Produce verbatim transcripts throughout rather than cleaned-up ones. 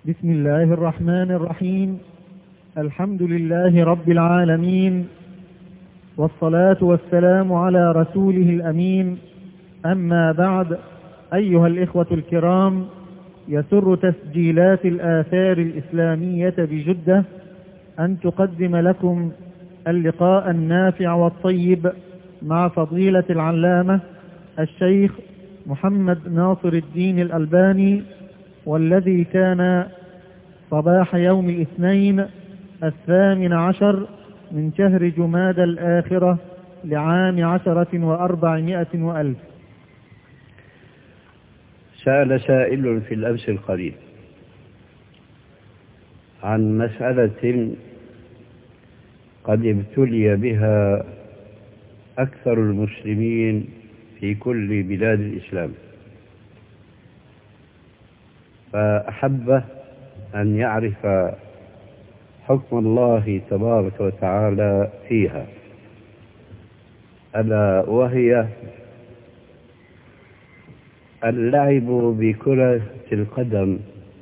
بسم الله الرحمن الرحيم. الحمد لله رب العالمين، والصلاة والسلام على رسوله الأمين. أما بعد، أيها الإخوة الكرام، يسر تسجيلات الآثار الإسلامية بجدة أن تقدم لكم اللقاء النافع والطيب مع فضيلة العلامة الشيخ محمد ناصر الدين الألباني، والذي كان صباح يوم الاثنين الثامن عشر من شهر جمادى الآخرة لعام عشرة وأربعمائة وألف. سأل سائل في الأمس القريب عن مسألة قد ابتلي بها أكثر المسلمين في كل بلاد الإسلام، فأحب أن يعرف حكم الله تبارك وتعالى فيها، ألا وهي اللعب بكرة القدم،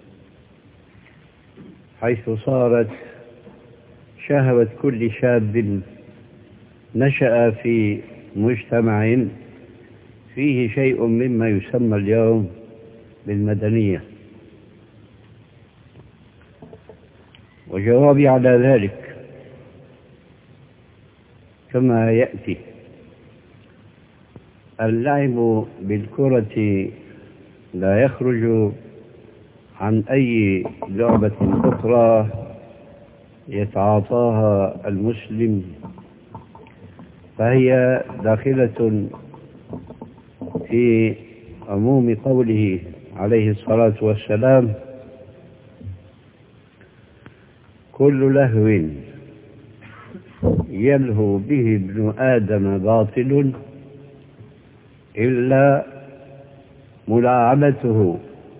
حيث صارت شهوة كل شاب نشأ في مجتمع فيه شيء مما يسمى اليوم بالمدنية. وجوابي على ذلك كما يأتي: اللعب بالكرة لا يخرج عن أي لعبة أخرى يتعاطاها المسلم، فهي داخلة في عموم قوله عليه الصلاة والسلام: كل لهو يلهو به ابن آدم باطل إلا ملاعبته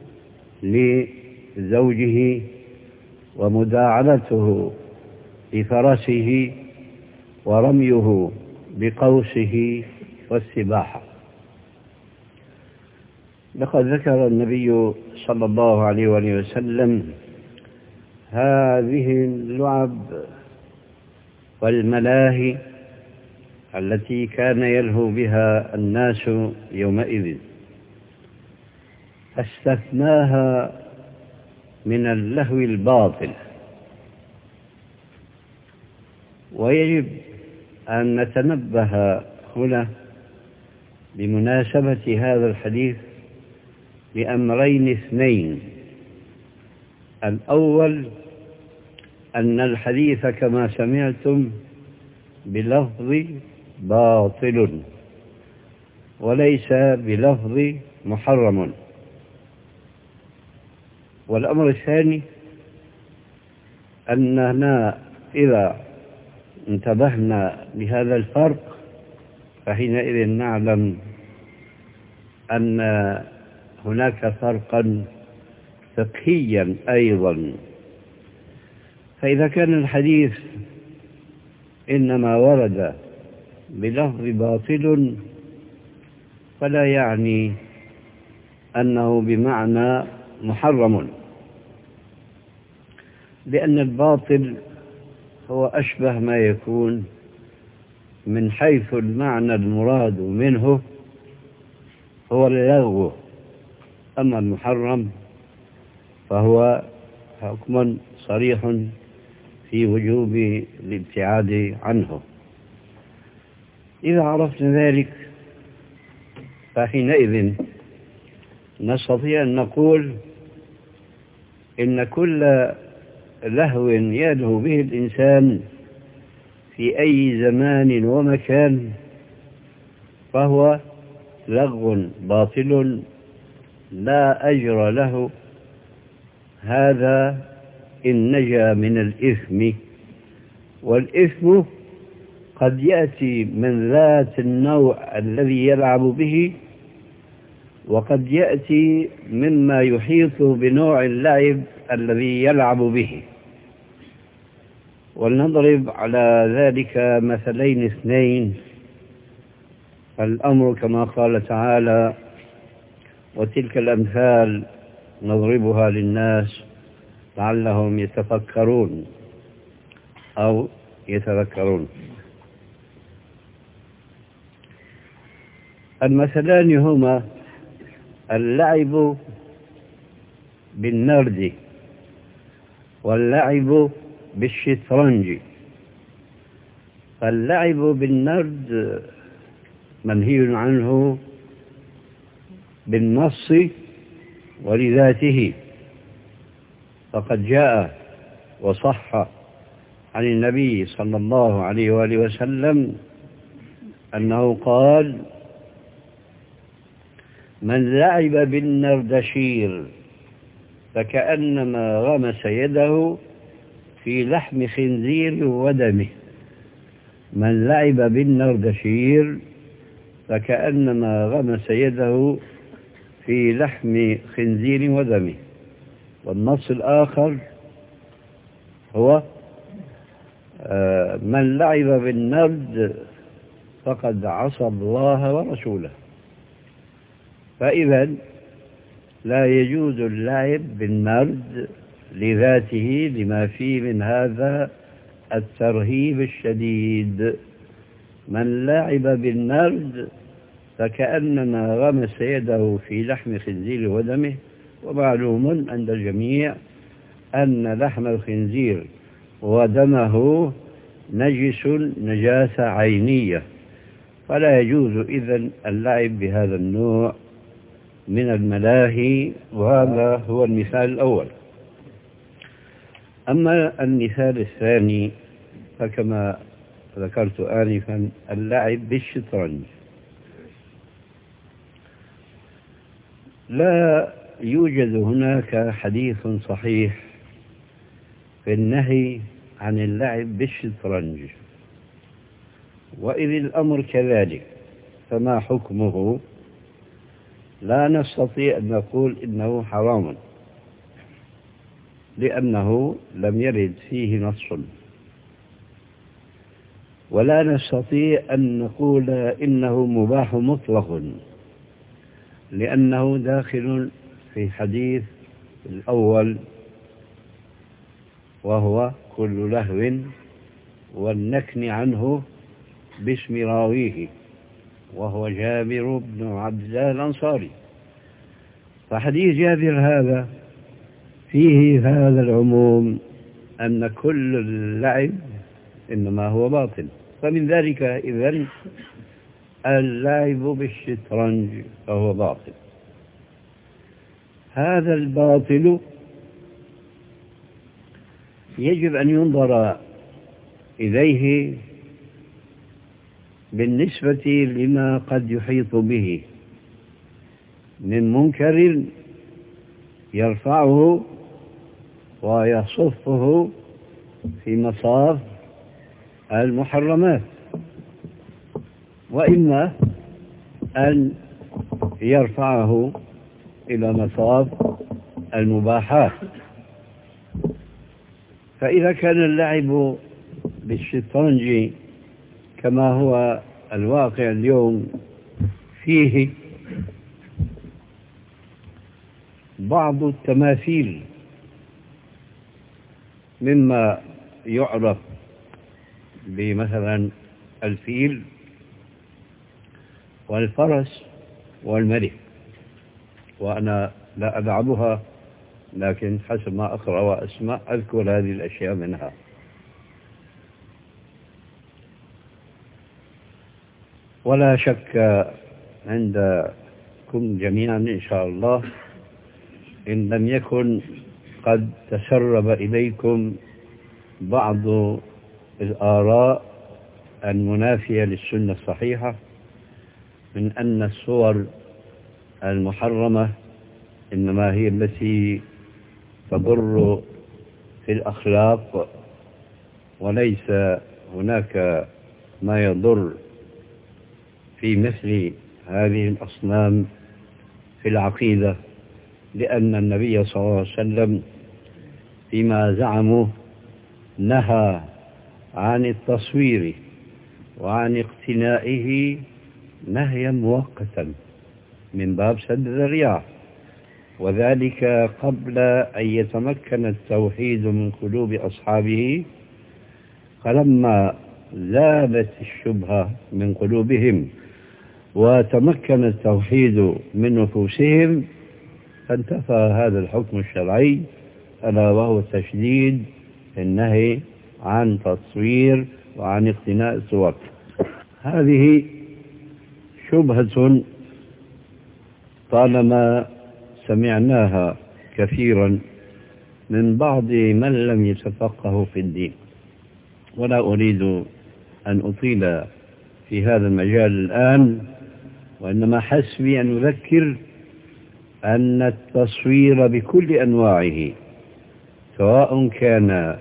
لزوجه ومداعبته لفرسه ورميه بقوسه والسباحة. لقد ذكر النبي صلى الله عليه وآله وسلم هذه اللعب والملاهي التي كان يلهو بها الناس يومئذ، استثناها من اللهو الباطل. ويجب أن نتنبه هنا بمناسبة هذا الحديث بأمرين اثنين: الأول أن الحديث كما سمعتم بلفظ باطل وليس بلفظ محرم. والأمر الثاني أننا إذا انتبهنا لهذا الفرق فحينئذ نعلم أن هناك فرقا فقهيا أيضا. فإذا كان الحديث إنما ورد بلفظ باطل فلا يعني أنه بمعنى محرم، لأن الباطل هو أشبه ما يكون من حيث المعنى المراد منه هو اللغو، أما المحرم فهو حكم صريح في وجوب الابتعاد عنه. إذا عرفنا ذلك فحينئذ نستطيع أن نقول إن كل لهو يلهو به الإنسان في أي زمان ومكان فهو لغو باطل لا أجر له، هذا إن نجا من الإثم. والإثم قد يأتي من ذات النوع الذي يلعب به، وقد يأتي مما يحيط بنوع اللعب الذي يلعب به. ولنضرب على ذلك مثلين اثنين. الأمر كما قال تعالى: وتلك الأمثال نضربها للناس لعلهم يتفكرون أو يتذكرون. المثلان هما اللعب بالنرد واللعب بالشطرنج. فاللعب بالنرد منهي عنه بالنص ولذاته، فقد جاء وصح عن النبي صلى الله عليه وآله وسلم أنه قال: من لعب بالنردشير فكأنما غمس يده في لحم خنزير ودمه. من لعب بالنردشير فكأنما غمس يده في لحم خنزير ودمه. والنص الآخر هو من لعب بالنرد فقد عصى الله ورسوله. فإذا لا يجوز اللعب بالنرد لذاته لما فيه من هذا الترهيب الشديد. من لعب بالنرد فكأنما غمس يده في لحم خنزير ودمه. ومعلوم عند الجميع أن لحم الخنزير ودمه نجس نجاسة عينية، فلا يجوز إذن اللعب بهذا النوع من الملاهي. وهذا هو المثال الأول. أما المثال الثاني فكما ذكرت آنفا اللعب بالشطرنج. لا يوجد هناك حديث صحيح في النهي عن اللعب بالشطرنج، وإذ الأمر كذلك فما حكمه؟ لا نستطيع أن نقول إنه حرام، لأنه لم يرد فيه نص، ولا نستطيع أن نقول إنه مباح مطلق، لأنه داخل في حديث الأول وهو كل لهو والنكن عنه باسم راويه، وهو جابر بن عبد الله الأنصاري. فحديث جابر هذا فيه هذا العموم أن كل اللعب إنما هو باطل. فمن ذلك إذن اللعب بالشطرنج فهو باطل. هذا الباطل يجب أن ينظر إليه بالنسبة لما قد يحيط به من منكر يرفعه ويصفه في مصاف المحرمات، وإما أن يرفعه إلى مصاف المباحات. فإذا كان اللعب بالشطرنج كما هو الواقع اليوم فيه بعض التماثيل مما يعرف بمثلا الفيل والفرس والملك، وأنا لا ألعبها لكن حسب ما أقرأ وأسمع أذكر هذه الأشياء منها. ولا شك عندكم جميعا إن شاء الله إن لم يكن قد تسرب إليكم بعض الآراء المنافية للسنة الصحيحة من أن الصور المحرمة إنما هي التي تضر في الأخلاق، وليس هناك ما يضر في مثل هذه الأصنام في العقيدة، لأن النبي صلى الله عليه وسلم فيما زعموا نهى عن التصوير وعن اقتنائه نهيا مؤقتا من باب سد الذريعة. وذلك قبل أن يتمكن التوحيد من قلوب أصحابه، فلما زالت الشبهة من قلوبهم وتمكن التوحيد من نفوسهم فانتفى هذا الحكم الشرعي، ألا وهو التشديد في النهي عن تصوير وعن اقتناء الصور. هذه شبهة طالما سمعناها كثيرا من بعض من لم يتفقهوا في الدين، ولا أريد أن أطيل في هذا المجال الآن، وإنما حسبي أن أذكر أن التصوير بكل أنواعه، سواء كان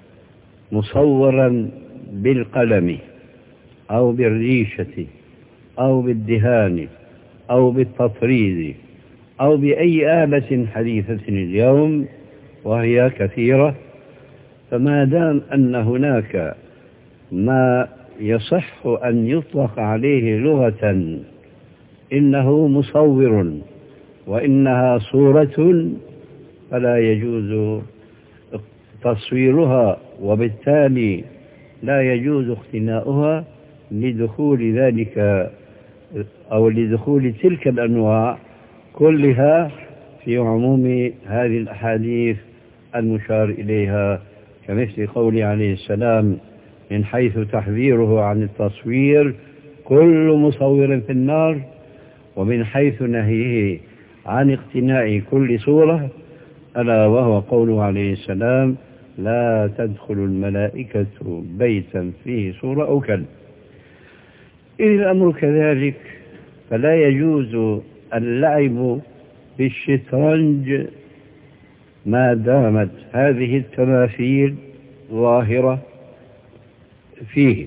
مصورا بالقلم أو بالريشة أو بالدهان أو بالتطريز أو بأي آلة حديثة اليوم وهي كثيرة، فما دام أن هناك ما يصح أن يطلق عليه لغة إنه مصور وإنها صورة، فلا يجوز تصويرها، وبالتالي لا يجوز اقتناؤها لدخول ذلك أو لدخول تلك الأنواع كلها في عموم هذه الأحاديث المشار إليها، كمثل قوله عليه السلام من حيث تحذيره عن التصوير كل مصور في النار، ومن حيث نهيه عن اقتناء كل صورة ألا وهو قوله عليه السلام لا تدخل الملائكة بيتا فيه صورة أو كلب. إذ الأمر كذلك فلا يجوز اللعب بالشطرنج ما دامت هذه التماثيل ظاهرة فيه،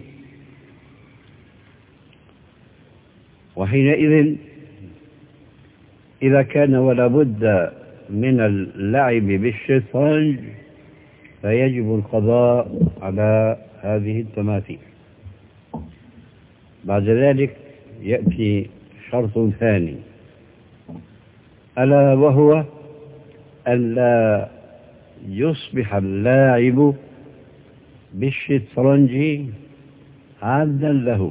وحينئذ إذا كان ولا بد من اللعب بالشطرنج فيجب القضاء على هذه التماثيل. بعد ذلك يأتي شرط ثاني، ألا وهو أن لا يصبح اللاعب بالشطرنج عبدا له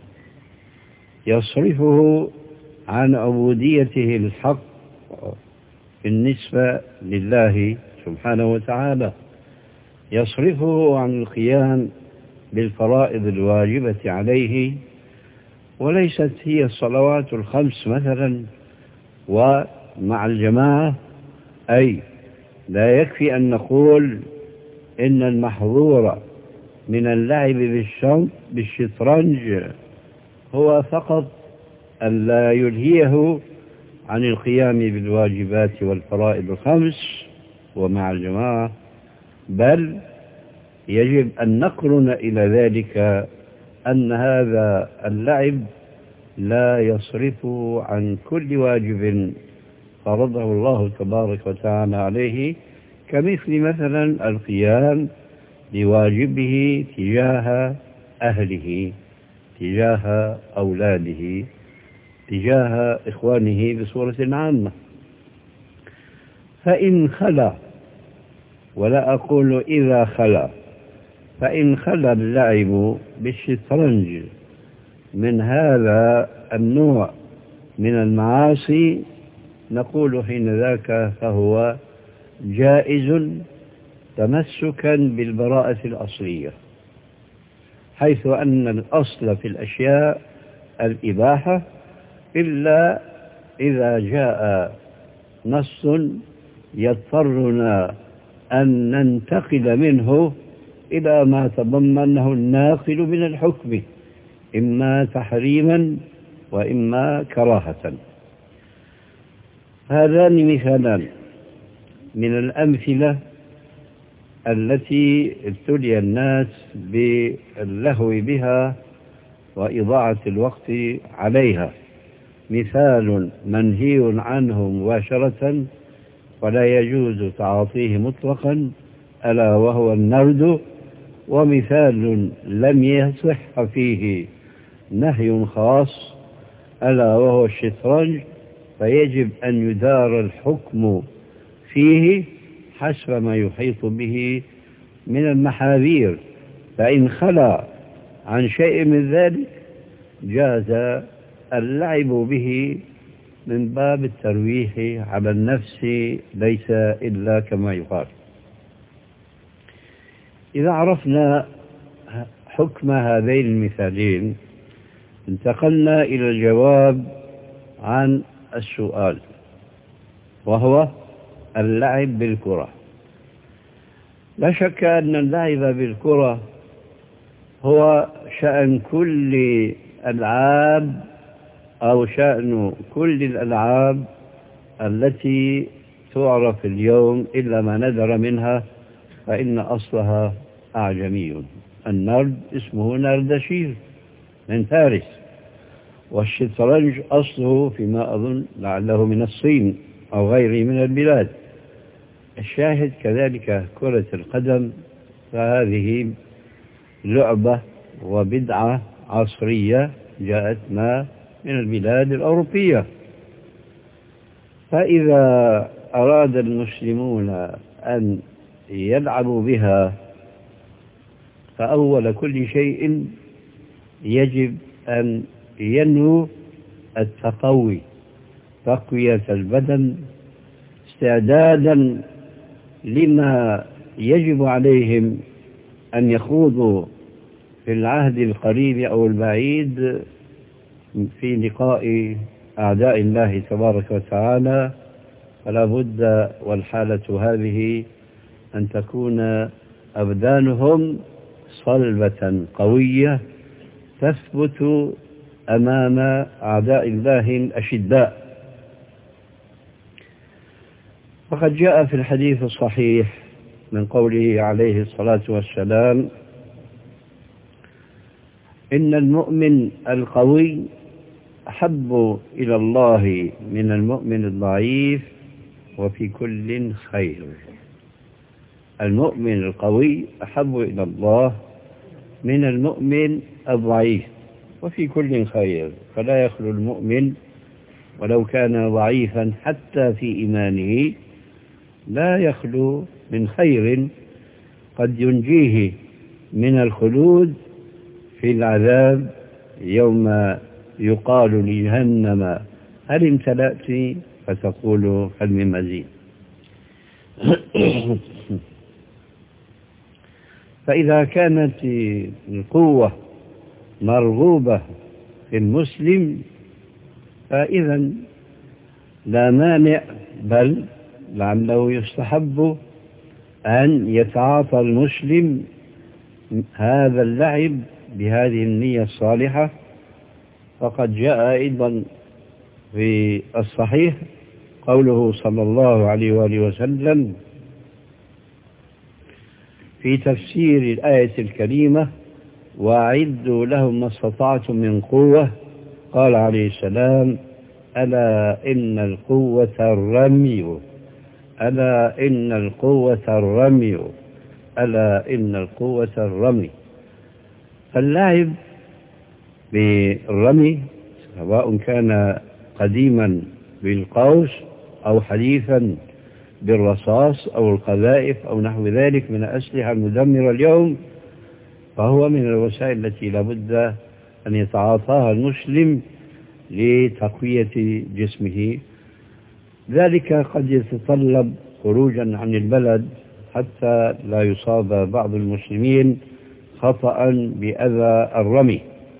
يصرفه عن عبوديته الحق بالنسبة لله سبحانه وتعالى، يصرفه عن القيام بالفرائض الواجبة عليه، وليست هي الصلوات الخمس مثلا ومع الجماعة، أي لا يكفي أن نقول إن المحظور من اللعب بالشطرنج هو فقط أن لا يلهيه عن القيام بالواجبات والفرائض الخمس ومع الجماعة، بل يجب أن نقرن إلى ذلك أن هذا اللعب لا يصرف عن كل واجب فرضه الله تبارك وتعالى عليه، كمثل مثلا القيام بواجبه تجاه أهله، تجاه أولاده، تجاه إخوانه بصورة عامة. فإن خلا، ولا أقول إذا خلا، فإن خلا اللعب بالشطرنج من هذا النوع من المعاصي نقول حين ذاك فهو جائز تمسكا بالبراءة الأصلية، حيث أن الأصل في الأشياء الإباحة إلا إذا جاء نص يضطرنا أن ننتقل منه إلى ما تضمنه الناقل من الحكم، إما تحريما وإما كراهة. هذان مثالان من الأمثلة التي ابتلي الناس باللهو بها وإضاعة الوقت عليها، مثال منهي عنه مباشرة ولا يجوز تعاطيه مطلقا ألا وهو النرد، ومثال لم يصح فيه نهي خاص ألا وهو الشطرنج، فيجب أن يدار الحكم فيه حسب ما يحيط به من المحاذير، فإن خلا عن شيء من ذلك جاز اللعب به من باب الترويح على النفس، ليس إلا كما يقال. إذا عرفنا حكم هذين المثالين انتقلنا إلى الجواب عن السؤال، وهو اللعب بالكرة. لا شك أن اللعب بالكرة هو شأن كل ألعاب أو شأن كل الألعاب التي تعرف اليوم إلا ما ندر منها، فإن أصلها أعجمي. النرد اسمه نردشير من فارس، والشطرنج أصله فيما أظن لعله من الصين أو غيره من البلاد. الشاهد كذلك كرة القدم، فهذه لعبة وبدعة عصرية جاءت ما من البلاد الأوروبية. فإذا أراد المسلمون أن يلعبوا بها فأول كل شيء يجب أن ينووا التقوي، تقوية البدن استعدادا لما يجب عليهم أن يخوضوا في العهد القريب أو البعيد في لقاء أعداء الله تبارك وتعالى. فلا بد والحالة هذه أن تكون أبدانهم صلبة قوية تثبت أمام أعداء الله الأشداء. فقد جاء في الحديث الصحيح من قوله عليه الصلاة والسلام: إن المؤمن القوي أحب إلى الله من المؤمن الضعيف وفي كل خير. المؤمن القوي أحب إلى الله من المؤمن الضعيف وفي كل خير. فلا يخلو المؤمن ولو كان ضعيفا حتى في إيمانه لا يخلو من خير قد ينجيه من الخلود في العذاب يوم يقال لجهنم هل امتلأت فتقول هل من مزيد. فإذا كانت القوة مرغوبة في المسلم فإذا لا مانع، بل لعله يستحب أن يتعاطى المسلم هذا اللعب بهذه النية الصالحة. فقد جاء أيضا في الصحيح قوله صلى الله عليه وآله وسلم في تفسير الآية الكريمة: وأعدوا لهم ما استطعتم من قوة. قال عليه السلام: ألا إن القوة الرمي، ألا إن القوة الرمي، ألا إن القوة الرمي. فاللعب بالرمي سواء كان قديما بالقوس أو حديثا بالرصاص أو القذائف أو نحو ذلك من الأسلحة المدمرة اليوم، فهو من الوسائل التي لابد أن يتعاطاها المسلم لتقوية جسمه. ذلك قد يتطلب خروجا عن البلد حتى لا يصاب بعض المسلمين خطأ بأذى الرمي.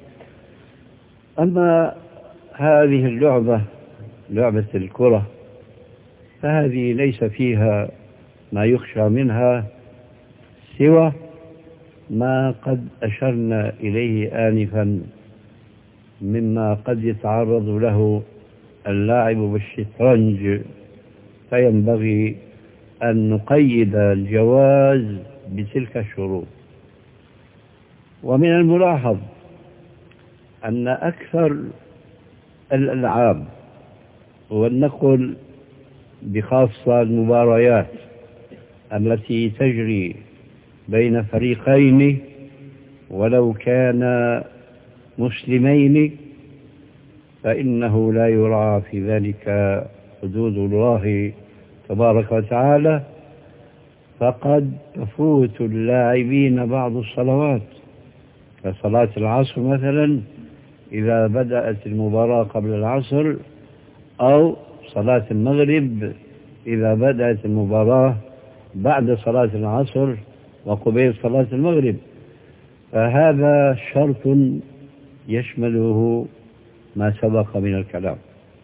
أما هذه اللعبة، لعبة الكرة، فهذه ليس فيها ما يخشى منها سوى ما قد أشرنا إليه آنفا مما قد يتعرض له اللاعب بالشطرنج، فينبغي أن نقيد الجواز بتلك الشروط. ومن الملاحظ أن أكثر الألعاب، ولنقل بخاصة المباريات التي تجري بين فريقين ولو كان مسلمين، فإنه لا يراعى في ذلك حدود الله تبارك وتعالى، فقد تفوت اللاعبين بعض الصلوات، كصلاة العصر مثلا إذا بدأت المباراة قبل العصر، أو صلاة المغرب إذا بدأت المباراة بعد صلاة العصر وقبيل صلاة المغرب. فهذا شرط يشمله ما سبق من الكلام.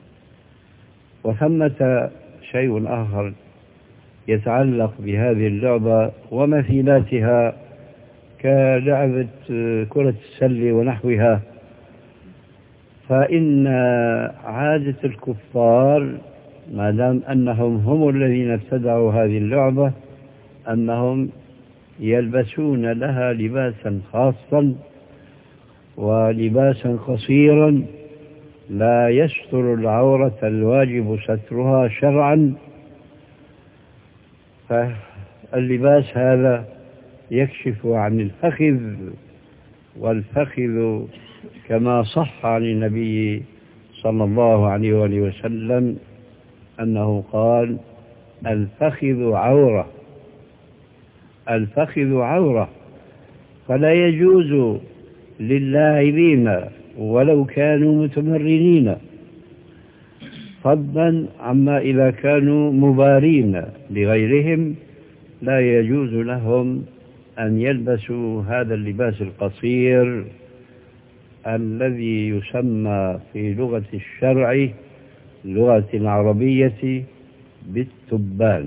وثمة شيء آخر يتعلق بهذه اللعبة ومثيلاتها كلعبة كرة السلة ونحوها، فإن عادة الكفار ما دام أنهم هم الذين ابتدعوا هذه اللعبة أنهم يلبسون لها لباسا خاصا ولباسا قصيرا لا يستر العورة الواجب سترها شرعا. فاللباس هذا يكشف عن الفخذ، والفخذ كما صح عن النبي صلى الله عليه وآله وسلم أنه قال: الفخذ عورة، الفخذ عورة. فلا يجوز للاعبين ولو كانوا متمرنين، فضلا عما إذا كانوا مبارين لغيرهم، لا يجوز لهم أن يلبسوا هذا اللباس القصير الذي يسمى في لغة الشرع اللغة العربية بالتبان.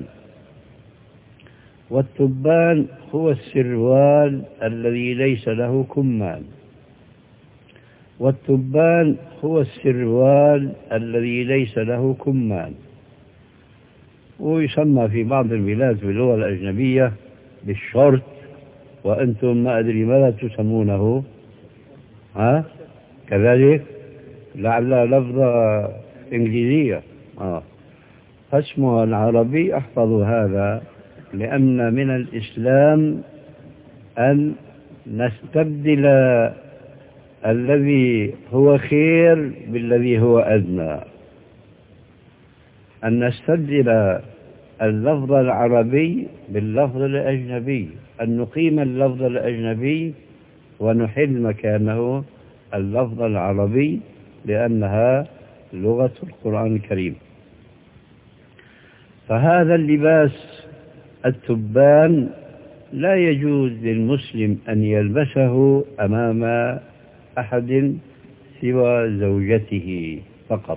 والتبان هو السروال الذي ليس له كمان، والتبان هو السروال الذي ليس له كمان، ويسمى في بعض البلاد باللغة الأجنبية بالشورت، وأنتم ما أدري ماذا تسمونه، ها كذلك لعل لفظة إنجليزية. آه. فاسمها العربي أحفظ هذا، لأن من الإسلام أن نستبدل الذي هو خير بالذي هو أدنى، أن نستبدل اللفظ العربي باللفظ الأجنبي، أن نقيم اللفظ الأجنبي ونحل مكانه اللفظ العربي، لأنها لغة القرآن الكريم. فهذا اللباس التبان لا يجوز للمسلم أن يلبسه أمام أحد سوى زوجته فقط.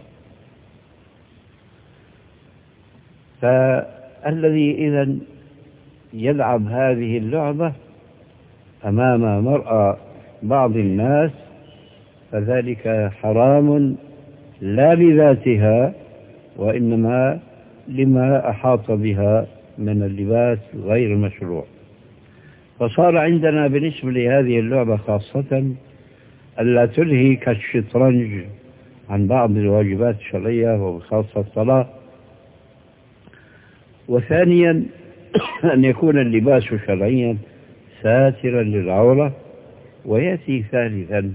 فالذي إذن يلعب هذه اللعبة أمام مرأة بعض الناس فذلك حرام، لا لذاتها وإنما لما أحاط بها من اللباس غير المشروع. فصار عندنا بالنسبة لهذه اللعبة خاصة ألا تلهي كالشطرنج عن بعض الواجبات الشرعية وخاصة الصلاة. وثانيا أن يكون اللباس شرعيا ساترا للعورة. ويأتي ثالثا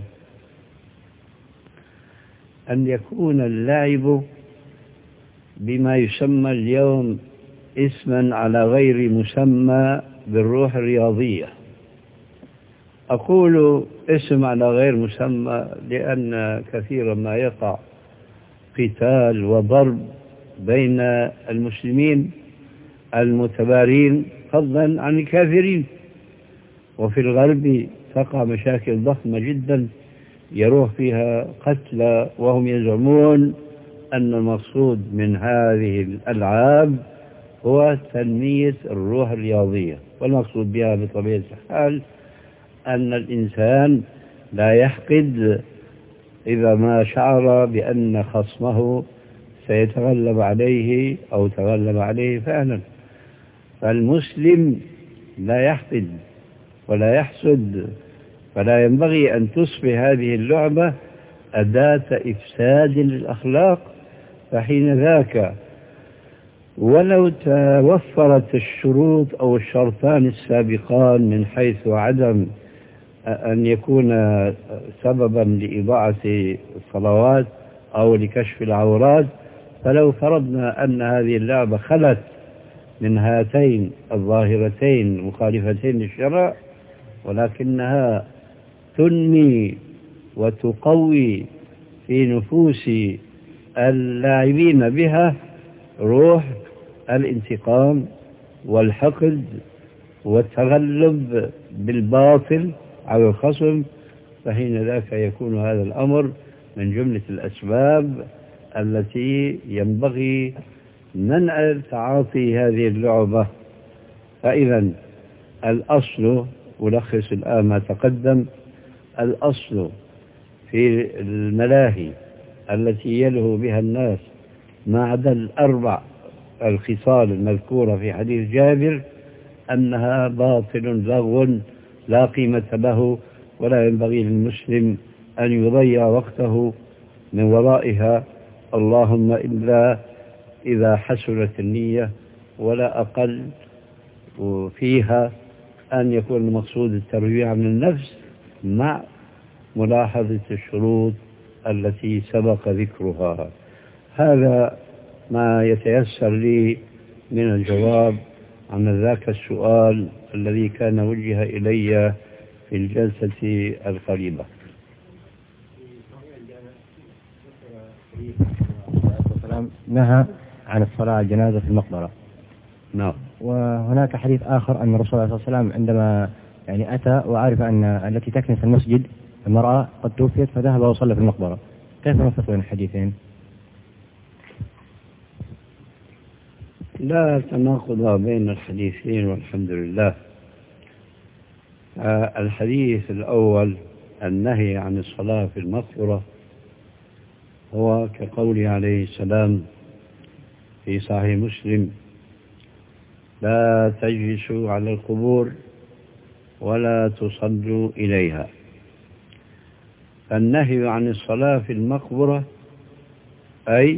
أن يكون اللعب بما يسمى اليوم اسما على غير مسمى بالروح الرياضية. أقول اسم على غير مسمى لأن كثيرا ما يقع قتال وضرب بين المسلمين المتبارين فضلا عن الكافرين، وفي الغرب تقع مشاكل ضخمة جدا يروح فيها قتلى، وهم يزعمون أن المقصود من هذه الألعاب هو تنمية الروح الرياضية، والمقصود بها بطبيعة الحال أن الإنسان لا يحقد إذا ما شعر بأن خصمه سيتغلب عليه أو تغلب عليه فعلا. فالمسلم لا يحقد ولا يحسد، فلا ينبغي أن تصبح هذه اللعبة أداة إفساد للأخلاق. فحين ذاك ولو توفرت الشروط أو الشرطان السابقان من حيث عدم أن يكون سببا لإضاعة الصلوات أو لكشف العورات. فلو فرضنا أن هذه اللعبة خلت من هاتين الظاهرتين المخالفتين للشرع، ولكنها تنمي وتقوي في نفوس اللاعبين بها روح الانتقام والحقد والتغلب بالباطل على الخصم، فحين ذاك يكون هذا الأمر من جملة الأسباب التي ينبغي منع تعاطي هذه اللعبة. فإذا الأصل، ألخص الآن ما تقدم، الأصل في الملاهي التي يلهو بها الناس ما عدا الأربع الخصال المذكورة في حديث جابر أنها باطل لغو لا قيمة له، ولا ينبغي للمسلم أن يضيع وقته من ورائها، اللهم إلا إذا حسنت النية، ولا أقل فيها أن يكون المقصود الترويع عن النفس مع ملاحظة الشروط التي سبق ذكرها. هذا ما يتيسر لي من الجواب عن ذاك السؤال الذي كان وجه إلي في الجلسة القريبة. نهى عن الصلاة على الجنازة في المقبرة. نعم. وهناك حديث آخر أن الرسول صلى الله عليه وسلم عندما يعني أتى وعرف أن التي تكنس المسجد المرأة قد توفيت فذهب وصلى في المقبرة. كيف نفرق بين الحديثين؟ لا تناقض بين الحديثين والحمد لله. الحديث الأول النهي عن الصلاة في المقبرة هو كقوله عليه السلام في صحيح مسلم: لا تجلسوا على القبور ولا تصلوا إليها. فالنهي عن الصلاة في المقبرة أي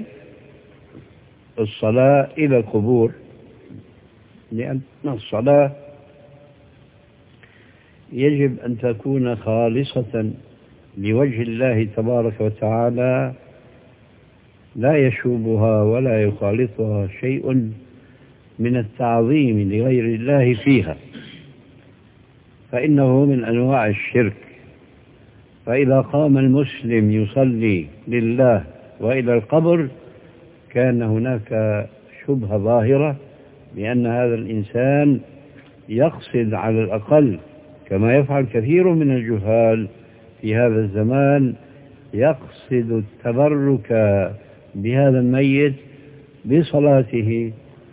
الصلاة إلى القبور، لأن الصلاة يجب أن تكون خالصة لوجه الله تبارك وتعالى، لا يشوبها ولا يخالطها شيء من التعظيم لغير الله فيها، فإنه من أنواع الشرك. فإذا قام المسلم يصلي لله وإلى القبر كان هناك شبهة ظاهرة بأن هذا الإنسان يقصد على الأقل، كما يفعل كثير من الجهال في هذا الزمان، يقصد التبرك بهذا الميت بصلاته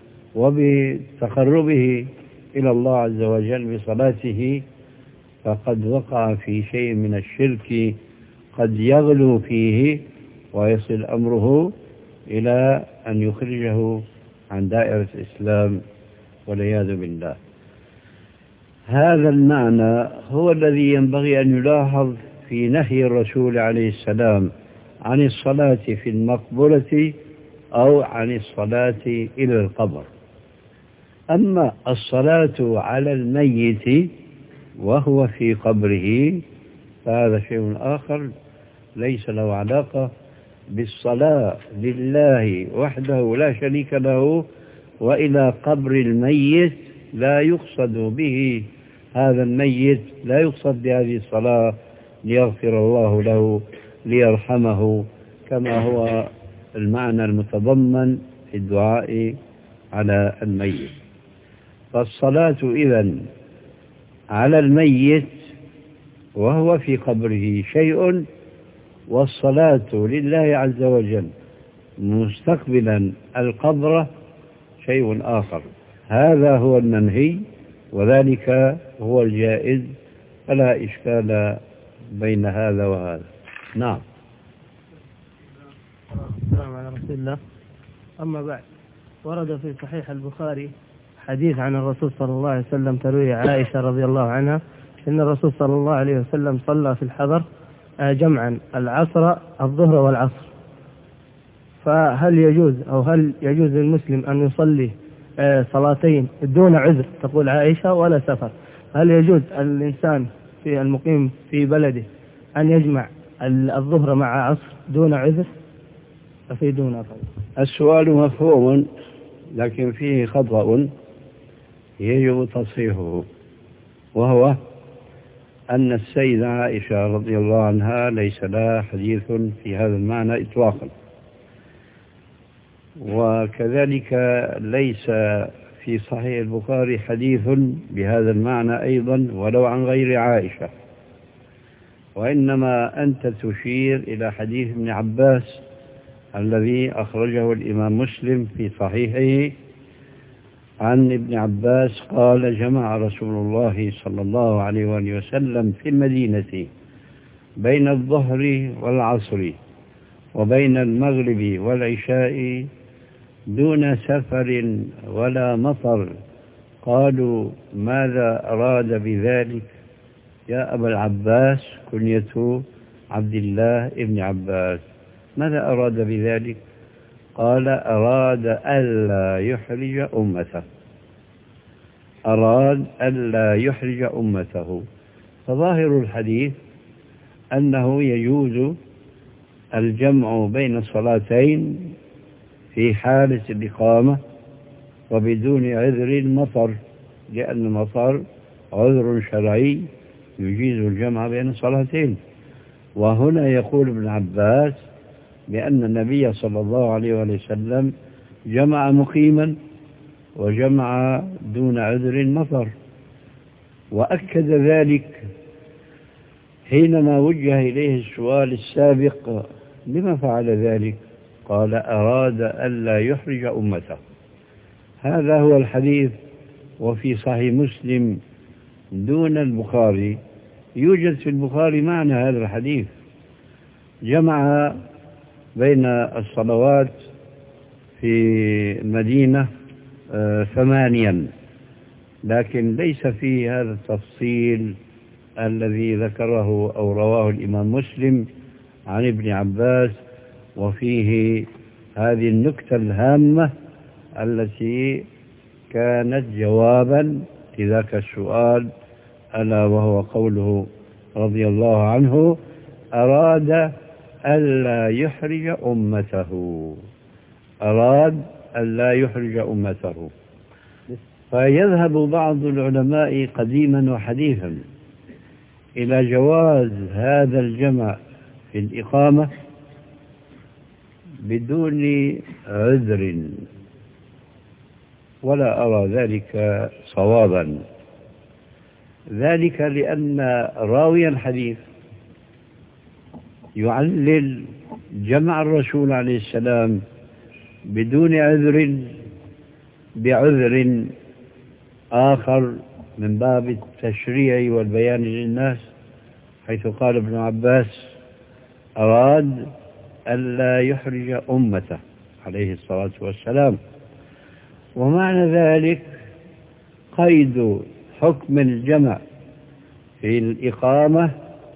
وبتقربه إلى الله عز وجل بصلاته، فقد وقع في شيء من الشرك قد يغلو فيه ويصل أمره إلى أن يخرجه عن دائرة الإسلام والعياذ بالله. هذا المعنى هو الذي ينبغي أن يلاحظ في نهي الرسول عليه السلام عن الصلاة في المقبرة أو عن الصلاة إلى القبر. أما الصلاة على الميت وهو في قبره فهذا شيء آخر ليس له علاقة بالصلاة لله وحده لا شريك له وإلى قبر الميت، لا يقصد به هذا الميت، لا يقصد بهذه الصلاة ليغفر الله له ليرحمه، كما هو المعنى المتضمن في الدعاء على الميت. فالصلاة إذن على الميت وهو في قبره شيء، والصلاة لله عز وجل مستقبلا القبر شيء آخر. هذا هو المنهي وذلك هو الجائز، فلا إشكال بين هذا وهذا. نعم. السلام على رسول الله. أما بعد، ورد في صحيح البخاري حديث عن الرسول صلى الله عليه وسلم تروي عائشة رضي الله عنها إن الرسول صلى الله عليه وسلم صلى في الحضر جمعا العصر الظهر والعصر. فهل يجوز أو هل يجوز للمسلم أن يصلي صلاتين دون عذر تقول عائشة ولا سفر؟ هل يجوز الإنسان في المقيم في بلده أن يجمع الظهر مع عصر دون عذر؟ أفيدونا. السؤال مفهوم لكن فيه خطأ يجب تصحيحه، وهو أن السيدة عائشة رضي الله عنها ليس لها حديث في هذا المعنى إطلاقا، وكذلك ليس في صحيح البخاري حديث بهذا المعنى أيضا ولو عن غير عائشة، وإنما أنت تشير إلى حديث ابن عباس الذي أخرجه الإمام مسلم في صحيحه عن ابن عباس قال: جمع رسول الله صلى الله عليه وآله وسلم في المدينة بين الظهر والعصر وبين المغرب والعشاء دون سفر ولا مطر. قالوا: ماذا أراد بذلك يا أبا العباس؟ كنية عبد الله ابن عباس. ماذا أراد بذلك؟ قال: أراد ألا يحرج أمته، أراد ألا يحرج أمته. فظاهر الحديث أنه يجوز الجمع بين الصلاتين في حالة الإقامة وبدون عذر المطر، لأن المطر عذر شرعي يجيز الجمع بين الصلاتين. وهنا يقول ابن عباس بأن النبي صلى الله عليه وسلم جمع مقيما وجمع دون عذر المطر، وأكد ذلك حينما وجه إليه السؤال السابق: لما فعل ذلك؟ قال: أراد ألا يحرج أمته. هذا هو الحديث. وفي صحيح مسلم دون البخاري يوجد في البخاري معنى هذا الحديث، جمع بين الصلوات في المدينة ثمانيا، لكن ليس فيه هذا التفصيل الذي ذكره أو رواه الإمام مسلم عن ابن عباس، وفيه هذه النكتة الهامة التي كانت جوابا لذاك السؤال، ألا وهو قوله رضي الله عنه: أراد ألا يحرج أمته، أراد ألا يحرج أمته. فيذهب بعض العلماء قديما وحديثا إلى جواز هذا الجمع في الإقامة بدون عذر، ولا أرى ذلك صوابا، ذلك لأن راوي الحديث يعلل جمع الرسول عليه السلام بدون عذر بعذر آخر من باب التشريع والبيان للناس، حيث قال ابن عباس: أراد ألا يحرج أمته عليه الصلاة والسلام. ومعنى ذلك قيد حكم الجمع في الإقامة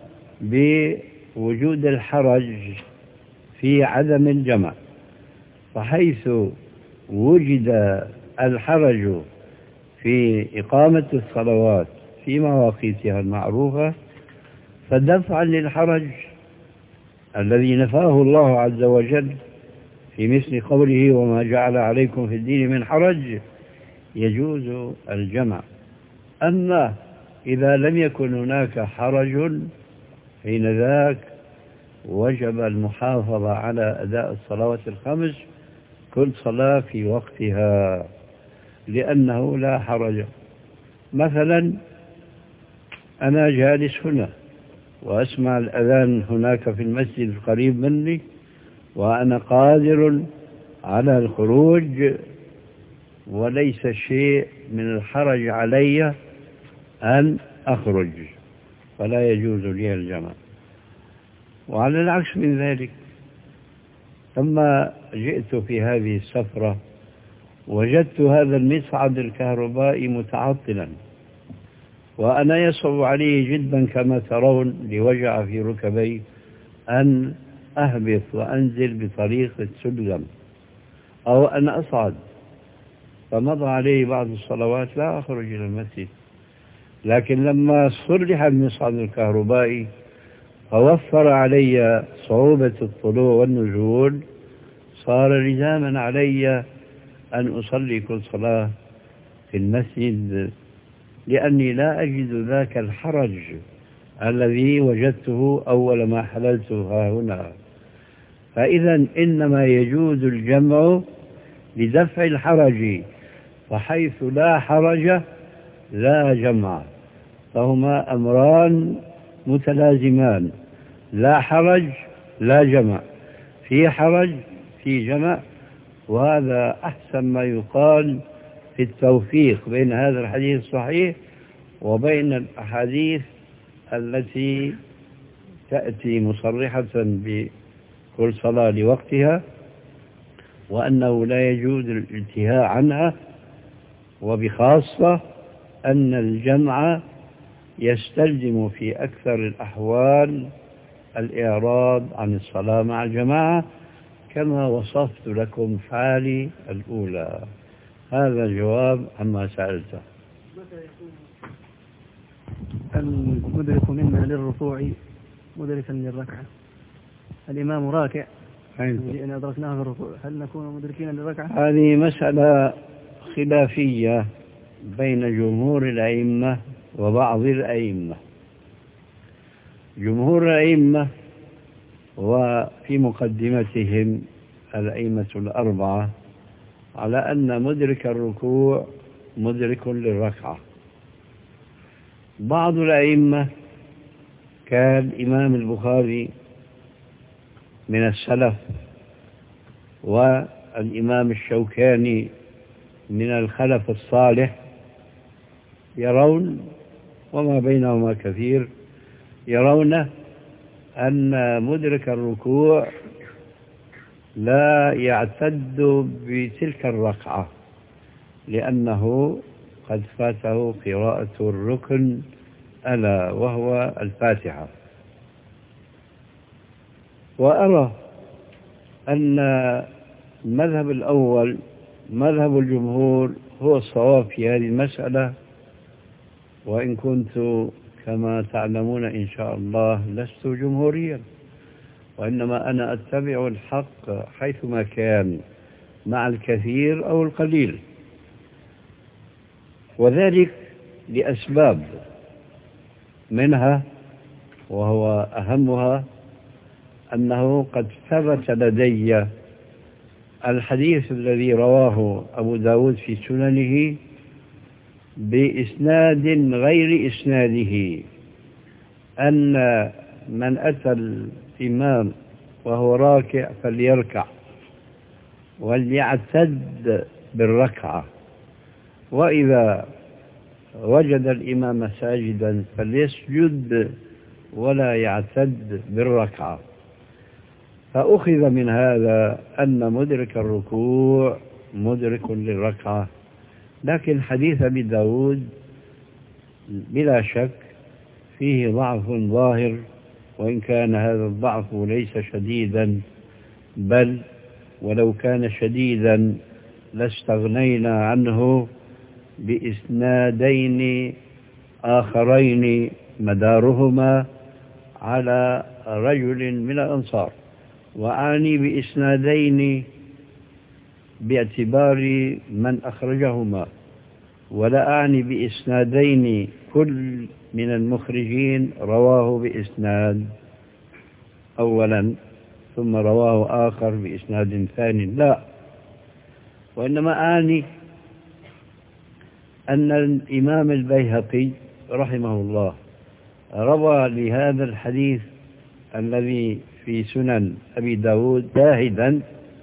بوجود الحرج في عدم الجمع، فحيث وجد الحرج في إقامة الصلوات في مواقيتها المعروفة، فدفعا للحرج الذي نفاه الله عز وجل في مثل قوله: وما جعل عليكم في الدين من حرج، يجوز الجمع. أما إذا لم يكن هناك حرج حين ذاك وجب المحافظة على أداء الصلوات الخمس، كل صلاة في وقتها، لأنه لا حرج. مثلا أنا جالس هنا وأسمع الأذان هناك في المسجد القريب مني، وأنا قادر على الخروج وليس شيء من الحرج علي أن أخرج، فلا يجوز لي الجمع. وعلى العكس من ذلك، ثم جئت في هذه السفرة وجدت هذا المصعد الكهربائي متعطلا، وأنا يصعب علي جدا كما ترون لوجع في ركبي أن أهبط وأنزل بطريق السلم أو أن أصعد، فمضى علي بعض الصلوات لا أخرج إلى المسجد. لكن لما صلح المصعد الكهربائي فوفر علي صعوبة الطلوع والنزول، صار لزاما علي أن أصلي كل صلاة في المسجد، لأني لا أجد ذاك الحرج الذي وجدته أول ما حللت ها هنا. فإذا إنما يجوز الجمع لدفع الحرج، فحيث لا حرج لا جمع، فهما أمران متلازمان، لا حرج لا جمع، في حرج في جمع. وهذا أحسن ما يقال في التوفيق بين هذا الحديث الصحيح وبين الأحاديث التي تأتي مصرحة بكل صلاة لوقتها، وأنه لا يجوز الانتهاء عنها، وبخاصة أن الجمع يستلزم في أكثر الأحوال الإعراض عن الصلاة مع الجماعة، كما وصفت لكم حالي الأولى. هذا الجواب عما سألته. المدرك منا للركوع مدركا للركعة، الإمام راكع إن أدركناه في الركوع، هل نكون مدركين للركعة؟ هذه مسألة خلافية بين جمهور الأئمة وبعض الأئمة. جمهور الأئمة وفي مقدمتهم الأئمة الأربعة على أن مدرك الركوع مدرك للركعة. بعض الأئمة كالإمام البخاري من السلف والإمام الشوكاني من الخلف الصالح يرون، وما بينهما كثير، يرون أن مدرك الركوع لا يعتد بتلك الركعة، لأنه قد فاته قراءة الركن ألا وهو الفاتحة. وأرى أن المذهب الأول مذهب الجمهور هو الصواب في هذه المسألة، وإن كنت كما تعلمون إن شاء الله لست جمهوريا، وإنما أنا أتبع الحق حيثما كان مع الكثير أو القليل، وذلك لأسباب، منها وهو أهمها أنه قد ثبت لدي الحديث الذي رواه أبو داود في سننه بإسناد غير إسناده، أن من أتى الإمام وهو راكع فليركع وليعتد بالركعة، وإذا وجد الإمام ساجدا فليسجد ولا يعتد بالركعة. فأخذ من هذا أن مدرك الركوع مدرك للركعة. لكن حديث أبي داود بلا شك فيه ضعف ظاهر، وإن كان هذا الضعف ليس شديدا، بل ولو كان شديدا لاستغنينا عنه بإسنادين آخرين مدارهما على رجل من الأنصار. وأعني بإسنادين باعتبار من أخرجهما، ولا أعني بإسنادين كل من المخرجين رواه بإسناد أولا ثم رواه آخر بإسناد ثاني، لا، وإنما أعني أن الإمام البيهقي رحمه الله روى لهذا الحديث الذي في سنن أبي داود شاهدا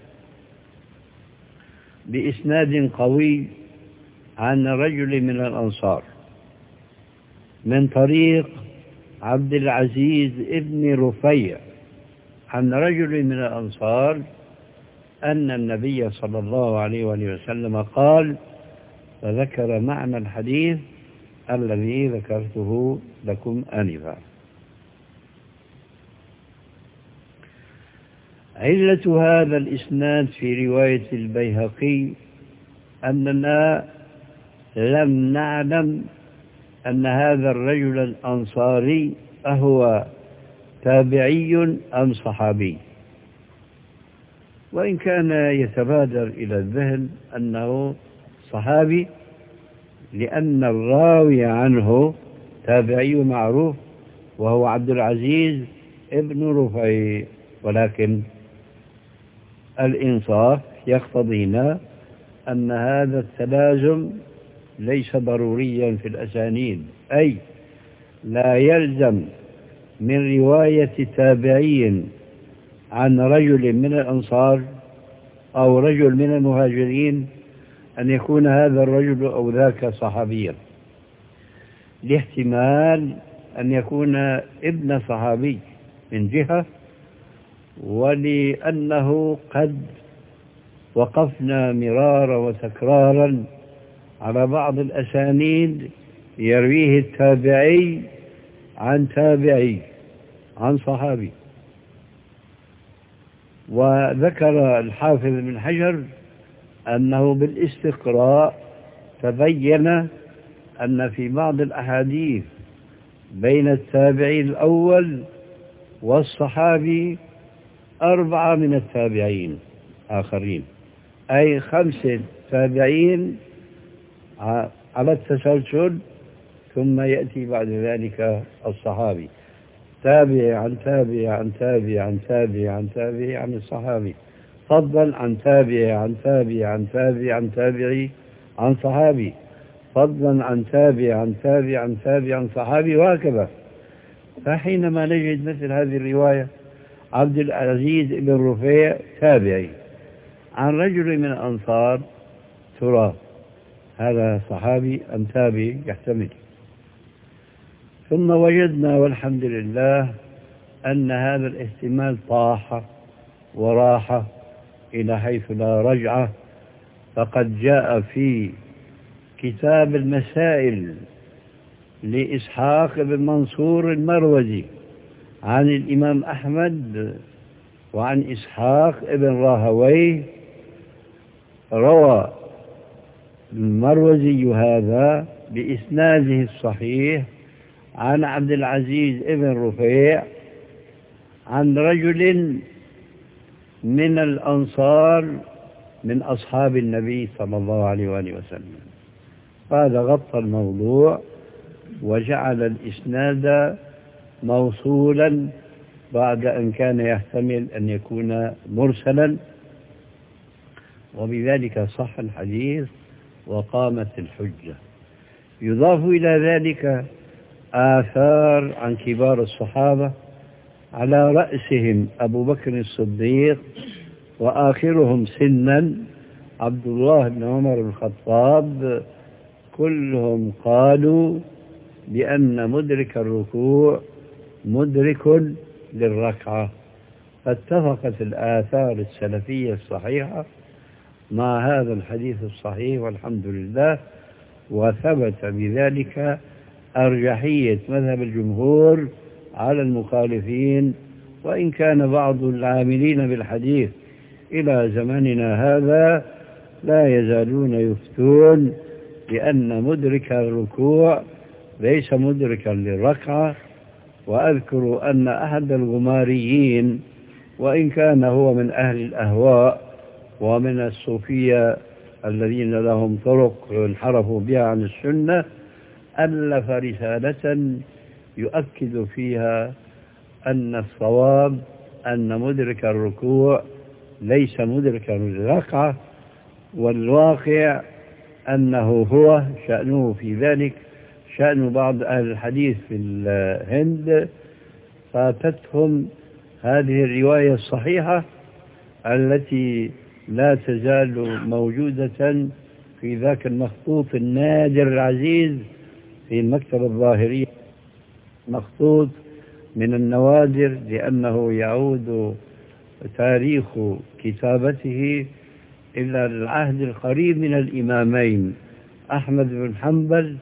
بإسناد قوي عن رجل من الأنصار من طريق عبد العزيز ابن رفيع عن رجل من الأنصار أن النبي صلى الله عليه وآله وسلم قال، فذكر معنى الحديث الذي ذكرته لكم آنفا. علة هذا الإسناد في رواية البيهقي أننا لم نعلم أن هذا الرجل الأنصاري أهو تابعي أم صحابي، وإن كان يتبادر إلى الذهن أنه صحابي لأن الراوي عنه تابعي معروف وهو عبد العزيز ابن رفيع، ولكن الإنصاف يقتضينا أن هذا التلازم ليس ضروريا في الأسانيد، أي لا يلزم من رواية تابعي عن رجل من الأنصار أو رجل من المهاجرين أن يكون هذا الرجل أو ذاك صحابيا، لاحتمال أن يكون ابن صحابي من جهة، ولأنه قد وقفنا مرارا وتكرارا على بعض الأسانيد يرويه التابعي عن تابعي عن صحابي. وذكر الحافظ بن حجر أنه بالاستقراء تبين أن في بعض الأحاديث بين التابعي الأول والصحابي أربعة من التابعين آخرين، أي خمسة تابعين على التسلسل، ثم يأتي بعد ذلك الصحابي، تابع عن تابع عن تابع عن تابع عن تابع عن الصحابي، فضلا عن تابع عن تابع عن تابع عن تابعي عن صحابي، فضلا عن تابع عن تابع عن تابع عن صحابي، وهكذا. فحينما نجد مثل هذه الرواية عبد العزيز بن رفيع تابعي عن رجل من الأنصار، ترى هذا صحابي أم تابعي؟ يحتمل. ثم وجدنا والحمد لله أن هذا الاحتمال طاح وراح إلى حيث لا رجعة، فقد جاء في كتاب المسائل لإسحاق بن منصور المروزي عن الإمام أحمد وعن إسحاق بن راهويه، روى المروزي هذا بإسناده الصحيح عن عبد العزيز بن رفيع عن رجل من الأنصار من أصحاب النبي صلى الله عليه وآله وسلم. هذا غطى الموضوع وجعل الإسناد موصولا بعد أن كان يحتمل أن يكون مرسلا، وبذلك صح الحديث وقامت الحجة. يضاف إلى ذلك آثار عن كبار الصحابة على رأسهم أبو بكر الصديق وآخرهم سنا عبد الله بن عمر بن الخطاب، كلهم قالوا بأن مدرك الركوع مدرك للركعة. فاتفقت الآثار السلفية الصحيحة مع هذا الحديث الصحيح والحمد لله، وثبت بذلك أرجحية مذهب الجمهور على المخالفين، وإن كان بعض العاملين بالحديث إلى زمننا هذا لا يزالون يفتون بأن مدرك الركوع ليس مدركا للركعة. وأذكر أن أحد الغماريين، وإن كان هو من أهل الأهواء ومن الصوفية الذين لهم طرق انحرفوا بها عن السنة، ألف رسالة يؤكد فيها أن الصواب أن مدرك الركوع ليس مدركا للركعة، والواقع أنه هو شأنه في ذلك شأن بعض أهل الحديث في الهند، فاتتهم هذه الرواية الصحيحة التي لا تزال موجودة في ذاك المخطوط النادر العزيز في المكتبة الظاهرية، مخطوط من النوادر لأنه يعود تاريخ كتابته إلى العهد القريب من الإمامين أحمد بن حنبل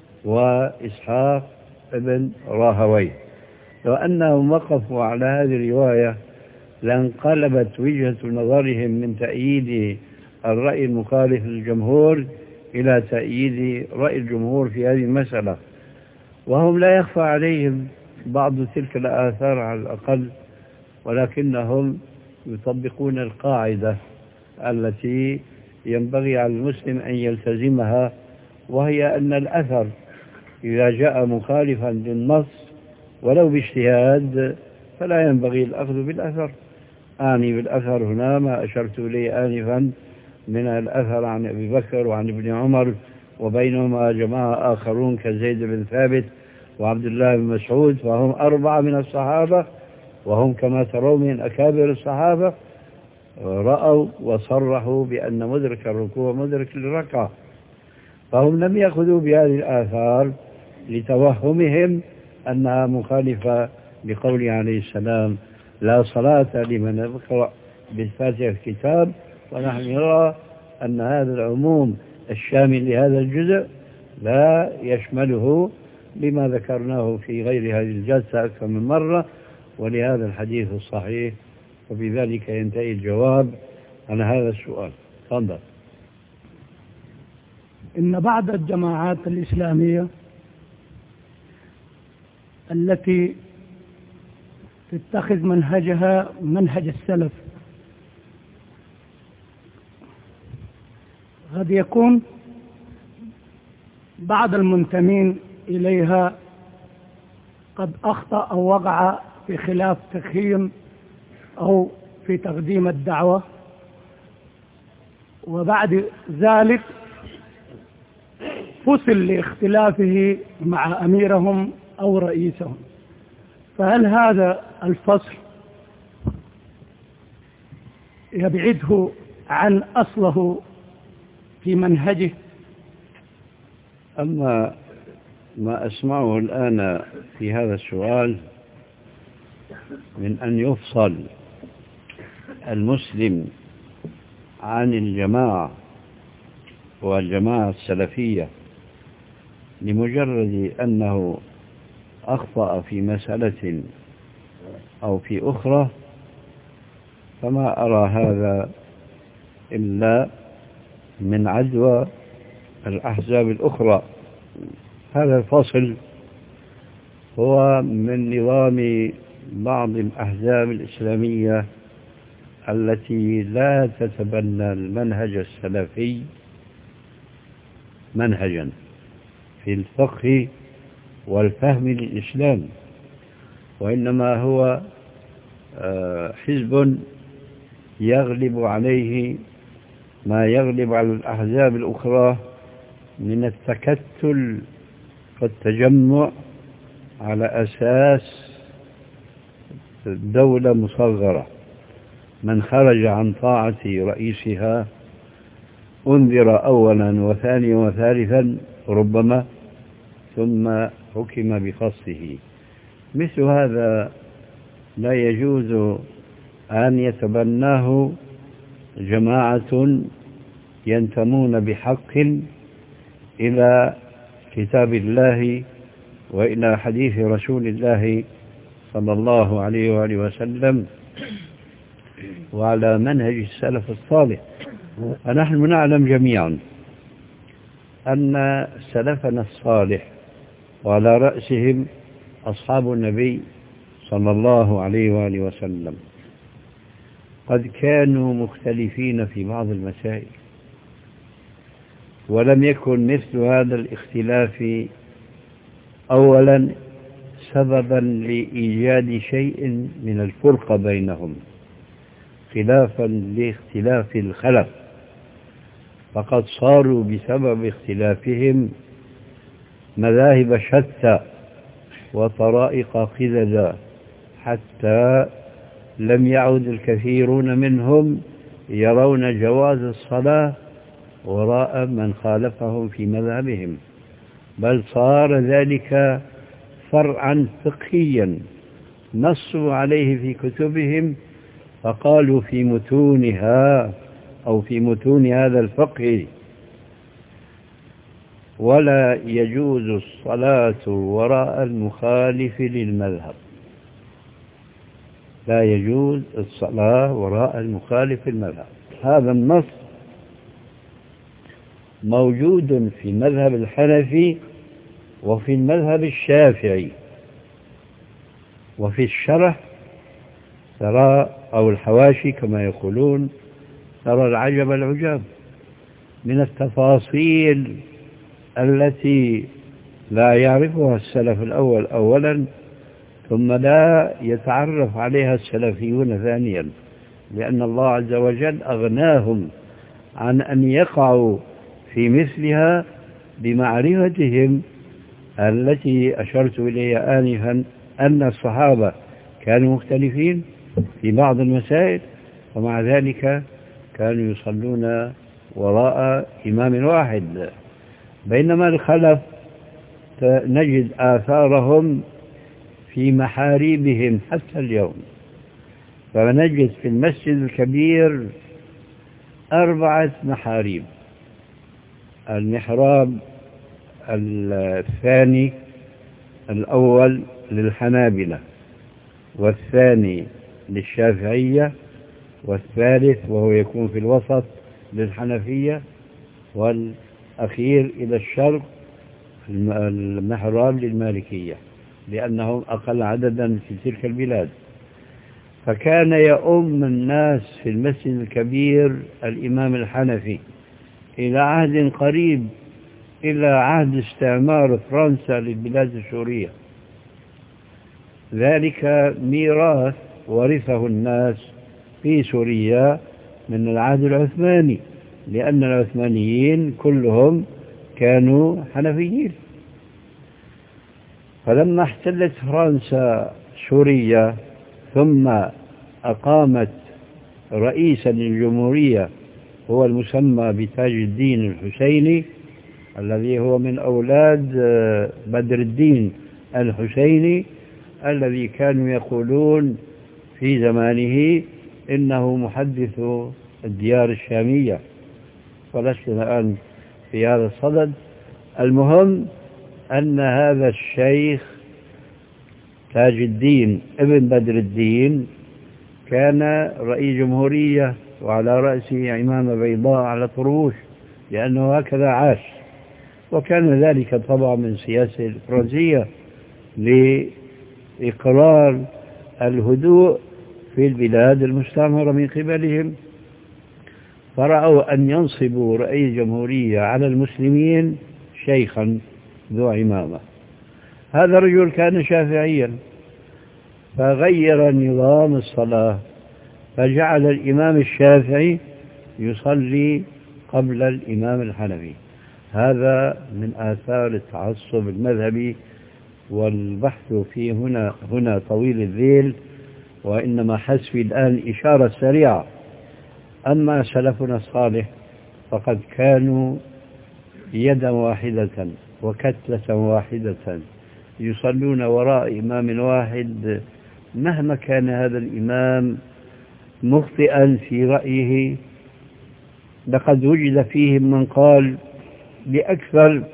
وإسحاق بن راهويه. لو أنهم وقفوا على هذه الرواية لانقلبت وجهة نظرهم من تأييد الرأي المخالف للجمهور إلى تأييد رأي الجمهور في هذه المسألة، وهم لا يخفى عليهم بعض تلك الآثار على الأقل، ولكنهم يطبقون القاعدة التي ينبغي على المسلم أن يلتزمها، وهي أن الأثر إذا جاء مخالفا للنص ولو باجتهاد فلا ينبغي الأخذ بالأثر. أعني بالأثر هنا ما أشرت إليه آنفا من الأثر عن أبي بكر وعن ابن عمر، وبينهما جماعة آخرون كزيد بن ثابت وعبد الله بن مسعود، فهم أربعة من الصحابة، وهم كما ترون من أكابر الصحابة، رأوا وصرحوا بأن مدرك الركوع مدرك للركعة، فهم لم يأخذوا بهذه الآثار لتوهمهم أنها مخالفة لقوله عليه السلام لا صلاة لمن يقرأ بالفاتحة الكتاب. ونحن نرى أن هذا العموم الشامل لهذا الجزء لا يشمله لما ذكرناه في غير هذه الجلسة أكثر من مرة، ولهذا الحديث الصحيح، وبذلك ينتهي الجواب عن هذا السؤال. تفضل. إن بعض الجماعات الإسلامية التي تتخذ منهجها منهج السلف قد يكون بعض المنتمين إليها قد أخطأ أو وقع في خلاف تخييم أو في تقديم الدعوة، وبعد ذلك فصل لاختلافه مع أميرهم أو رئيسهم، فهل هذا الفصل يبعده عن أصله في منهجه؟ أما ما أسمعه الآن في هذا السؤال من أن يفصل المسلم عن الجماعة والجماعة السلفية لمجرد أنه أخطأ في مسألة أو في أخرى، فما أرى هذا إلا من عدوى الأحزاب الأخرى. هذا الفصل هو من نظام بعض الأحزاب الإسلامية التي لا تتبنى المنهج السلفي منهجا في الفقه والفهم للإسلام، وإنما هو حزب يغلب عليه ما يغلب على الأحزاب الأخرى من التكتل والتجمع على أساس دولة مصغرة. من خرج عن طاعة رئيسها أنذر أولا وثانيا وثالثا ربما، ثم حكم بقصده. مثل هذا لا يجوز أن يتبناه جماعة ينتمون بحق إلى كتاب الله وإلى حديث رسول الله صلى الله عليه وآله وسلم وعلى منهج السلف الصالح. فنحن نعلم جميعا أن سلفنا الصالح وعلى رأسهم أصحاب النبي صلى الله عليه وآله وسلم قد كانوا مختلفين في بعض المسائل، ولم يكن مثل هذا الاختلاف أولا سببا لإيجاد شيء من الفرقة بينهم خلافا لاختلاف الخلف، فقد صاروا بسبب اختلافهم مذاهب شتى وطرائق قددا، حتى لم يعد الكثيرون منهم يرون جواز الصلاة وراء من خالفهم في مذهبهم، بل صار ذلك فرعا فقهيا نصوا عليه في كتبهم، فقالوا في متونها أو في متون هذا الفقه ولا يجوز الصلاة وراء المخالف للمذهب، لا يجوز الصلاة وراء المخالف للمذهب. هذا النص موجود في المذهب الحنفي وفي المذهب الشافعي، وفي الشرح ترى أو الحواشي كما يقولون، ترى العجب العجاب من التفاصيل التي لا يعرفها السلف الأول أولا، ثم لا يتعرف عليها السلفيون ثانيا، لأن الله عز وجل أغناهم عن أن يقعوا في مثلها بمعرفتهم التي أشرت إليها آنفا، أن الصحابة كانوا مختلفين في بعض المسائل، ومع ذلك كانوا يصلون وراء إمام واحد. بينما الخلف نجد آثارهم في محاريبهم حتى اليوم، فنجد في المسجد الكبير أربعة محاريب: المحراب الثاني الأول للحنابلة، والثاني للشافعية، والثالث وهو يكون في الوسط للحنفية، والأخير إلى الشرق المحراب للمالكية، لأنهم أقل عددا في تلك البلاد. فكان يؤم الناس في المسجد الكبير الإمام الحنفي إلى عهد قريب، إلى عهد استعمار فرنسا للبلاد السورية. ذلك ميراث ورثه الناس في سوريا من العهد العثماني، لأن العثمانيين كلهم كانوا حنفيين. فلما احتلت فرنسا سوريا ثم أقامت رئيسا للجمهورية هو المسمى بتاج الدين الحسيني، الذي هو من أولاد بدر الدين الحسيني، الذي كانوا يقولون في زمانه إنه محدث الديار الشامية، ولسنا الآن في هذا الصدد. المهم أن هذا الشيخ تاج الدين ابن بدر الدين كان رئيس جمهورية، وعلى رأسه عمامة بيضاء على طروش، لأنه هكذا عاش. وكان ذلك طبعا من سياسة الفرنسية لإقرار الهدوء في البلاد المستعمرة من قبلهم، فرأوا أن ينصبوا رئيس جمهورية على المسلمين شيخا ذو عمامة. هذا الرجل كان شافعيا، فغير نظام الصلاة، فجعل الإمام الشافعي يصلي قبل الإمام الحنفي. هذا من آثار التعصب المذهبي، والبحث فيه هنا هنا طويل الذيل، وإنما حسبي الآن إشارة سريعة. أما سلفنا الصالح فقد كانوا يدا واحدة وكتلة واحدة يصلون وراء إمام واحد، مهما كان هذا الإمام مخطئا في رأيه. لقد وجد فيهم من قال بأكثر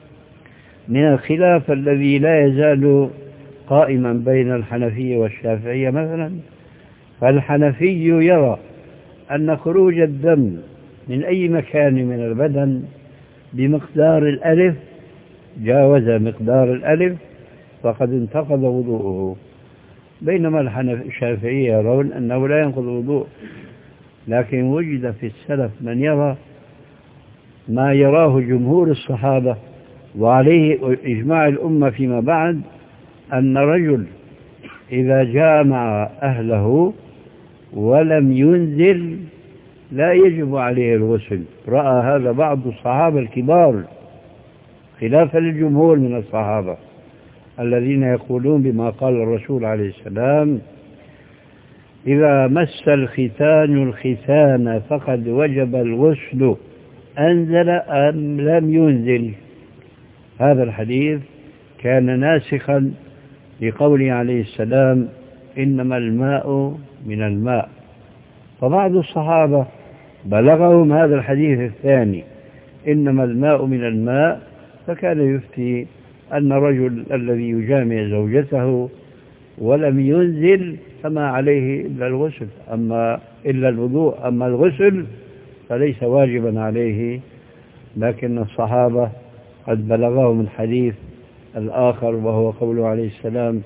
من الخلاف الذي لا يزال قائما بين الحنفية والشافعية مثلا. فالحنفي يرى أن خروج الدم من أي مكان من البدن بمقدار الألف جاوز مقدار الألف فقد انتقض وضوءه، بينما الشافعية يرون أنه لا ينقض الوضوء. لكن وجد في السلف من يرى ما يراه جمهور الصحابة وعليه إجماع الأمة فيما بعد، أن رجل إذا جامع أهله ولم ينزل لا يجب عليه الغسل. رأى هذا بعض الصحابة الكبار خلافا للجمهور من الصحابة الذين يقولون بما قال الرسول عليه السلام: إذا مس الختان الختان فقد وجب الغسل أنزل أم لم ينزل. هذا الحديث كان ناسخا لقوله عليه السلام: إنما الماء من الماء. فبعض الصحابة بلغهم هذا الحديث الثاني إنما الماء من الماء، فكان يفتي أن الرجل الذي يجامع زوجته ولم ينزل فما عليه إلا الغسل، أما إلا الوضوء، أما الغسل فليس واجبا عليه. لكن الصحابة قد بلغهم الحديث الآخر وهو قوله عليه السلام: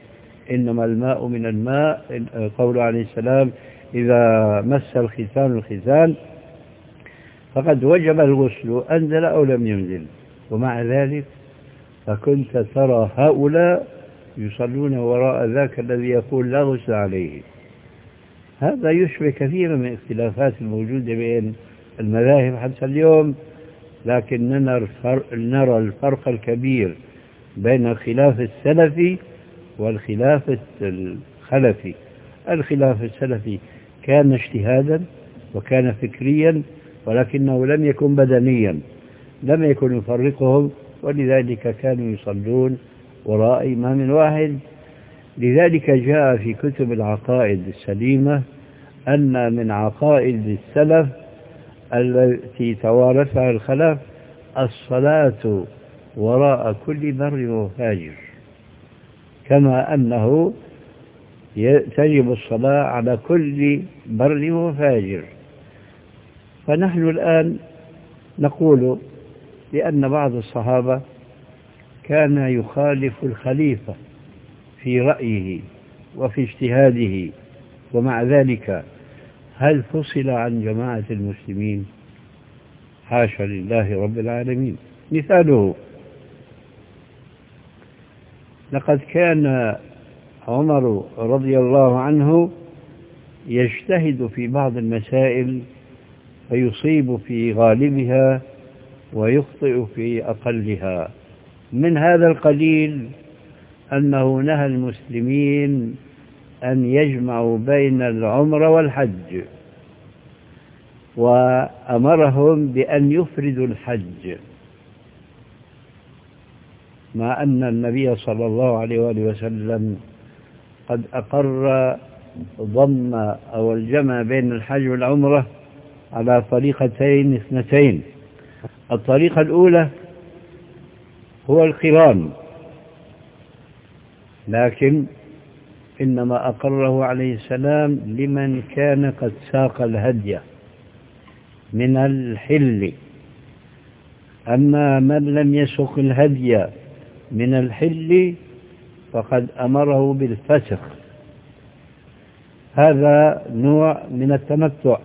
إنما الماء من الماء، قوله عليه السلام إذا مس الختان الختان فقد وجب الغسل أنزل أو لم ينزل. ومع ذلك فكنت ترى هؤلاء يصلون وراء ذاك الذي يقول لا غسل عليه. هذا يشبه كثيرا من الاختلافات الموجودة بين المذاهب حتى اليوم، لكننا نرى الفرق الكبير بين الخلاف السلفي والخلاف الخلفي. الخلاف السلفي كان اجتهادا وكان فكريا، ولكنه لم يكن بدنيا، لم يكن يفرقهم، ولذلك كانوا يصلون وراء إمام واحد. لذلك جاء في كتب العقائد السليمة أن من عقائد السلف التي توارثها الخلف الصلاة وراء كل بر وفاجر، كما أنه تجب الصلاة على كل بر وفاجر. فنحن الآن نقول بأن بعض الصحابة كان يخالف الخليفة في رأيه وفي اجتهاده، ومع ذلك هل فصل عن جماعة المسلمين؟ حاشا لله رب العالمين. مثاله لقد كان عمر رضي الله عنه يجتهد في بعض المسائل فيصيب في غالبها ويخطئ في أقلها. من هذا القليل أنه نهى المسلمين أن يجمعوا بين العمرة والحج، وأمرهم بأن يفردوا الحج، مع أن النبي صلى الله عليه وآله وسلم قد أقر ضم أو الجمع بين الحج والعمرة على طريقتين اثنتين. الطريقة الأولى هو القران، لكن إنما أقره عليه السلام لمن كان قد ساق الهدي من الحل. أما من لم يسق الهدي من الحل فقد أمره بالفسخ. هذا نوع من التمتع،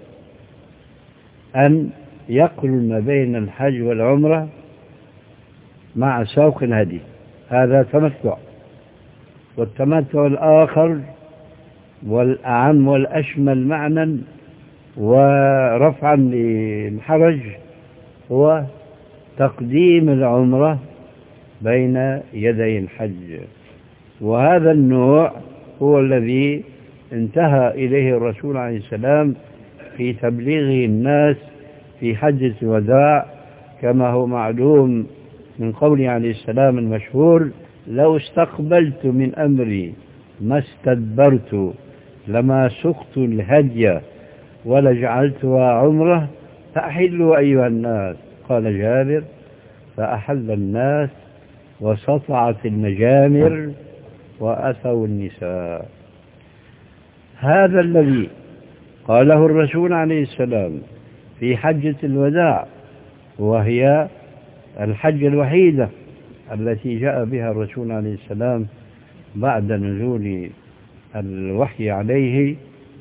أن يقرن بين الحج والعمرة مع سوق الهدي، هذا تمتع. والتمتع الآخر والأعم والأشمل معنى ورفعا للحرج هو تقديم العمرة بين يدي الحج، وهذا النوع هو الذي انتهى إليه الرسول عليه السلام في تبليغه الناس في حجة الوداع، كما هو معلوم من قوله عليه السلام المشهور: لو استقبلت من أمري ما استدبرت لما سقت الهدي ولجعلتها عمرة فأحلوا أيها الناس. قال جابر: فأحل الناس وسطعت المجامر وأتوا النساء. هذا الذي قاله الرسول عليه السلام في حجة الوداع، وهي الحجة الوحيدة التي جاء بها الرسول عليه السلام بعد نزول الوحي عليه،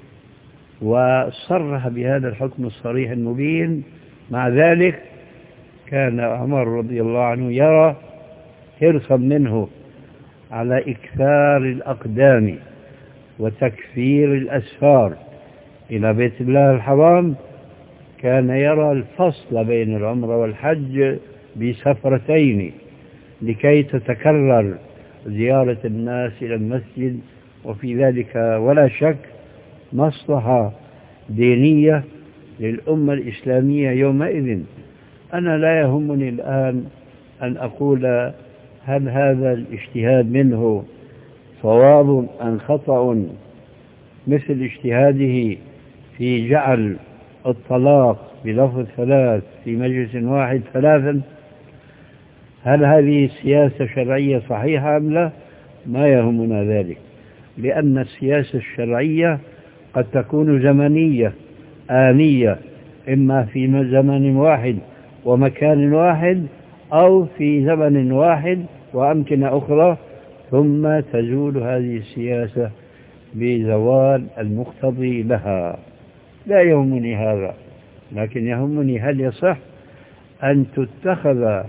وصرح بهذا الحكم الصريح المبين. مع ذلك كان عمر رضي الله عنه يرى حرصا منه على إكثار الأقدام وتكفير الأسفار إلى بيت الله الحرام، كان يرى الفصل بين العمرة والحج بسفرتين لكي تتكرر زيارة الناس إلى المسجد، وفي ذلك ولا شك مصلحة دينية للأمة الإسلامية يومئذ. أنا لا يهمني الآن أن أقول هل هذا الاجتهاد منه صواب أم خطأ، مثل اجتهاده في جعل الطلاق بلفظ ثلاث في مجلس واحد ثلاثا. هل هذه سياسة شرعية صحيحة أم لا؟ ما يهمنا ذلك، لأن السياسة الشرعية قد تكون زمنية آنية، إما في زمن واحد ومكان واحد، أو في زمن واحد وأمكنة أخرى، ثم تزول هذه السياسة بزوال المقتضي لها. لا يهمني هذا، لكن يهمني هل يصح أن تتخذ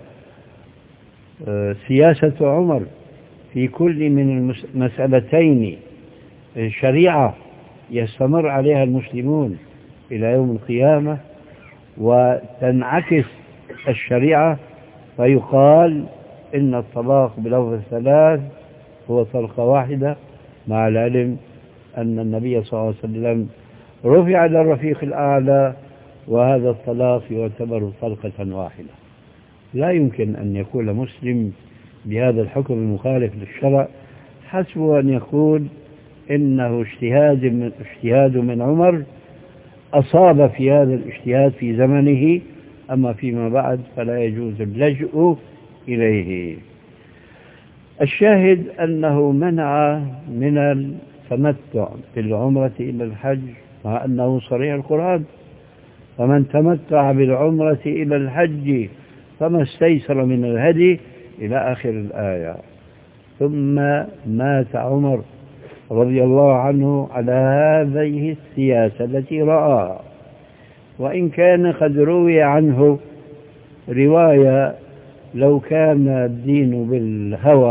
سياسة عمر في كل من المسألتين شريعة يستمر عليها المسلمون إلى يوم القيامة، وتنعكس الشريعة فيقال إن الطلاق بلفظ الثلاث هو طلقة واحدة، مع العلم أن النبي صلى الله عليه وسلم رفع إلى الرفيق الأعلى وهذا الطلاق يعتبر طلقة واحدة. لا يمكن أن يقول مسلم بهذا الحكم المخالف للشرع حسبه أن يقول إنه اجتهاد من, اجتهاد من عمر أصاب في هذا الاجتهاد في زمنه، أما فيما بعد فلا يجوز اللجوء إليه. الشاهد أنه منع من التمتع بالعمرة إلى الحج، مع أنه صريح القرآن: فمن تمتع بالعمرة إلى الحج فما استيسر من الهدي إلى آخر الآية. ثم مات عمر رضي الله عنه على هذه السياسة التي رآها، وإن كان قد روي عنه رواية لو كان الدين بالهوى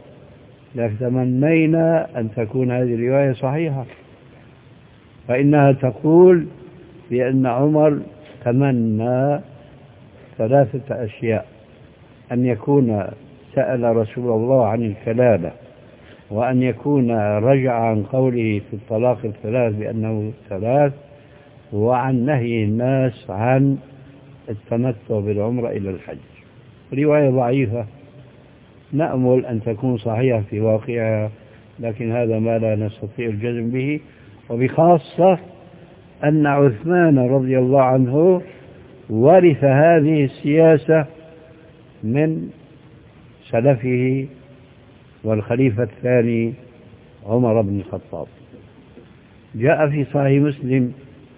لتمنينا أن تكون هذه الرواية صحيحة، فإنها تقول بأن عمر تمنى ثلاثة أشياء: أن يكون سأل رسول الله عن الكلالة، وأن يكون رجع عن قوله في الطلاق الثلاث بأنه ثلاث، وعن نهي الناس عن التمتع بالعمرة إلى الحج. رواية ضعيفة نأمل أن تكون صحيحة في واقعها، لكن هذا ما لا نستطيع الجزم به، وبخاصة أن عثمان رضي الله عنه ورث هذه السياسة من سلفه والخليفة الثاني عمر بن الخطاب. جاء في صحيح مسلم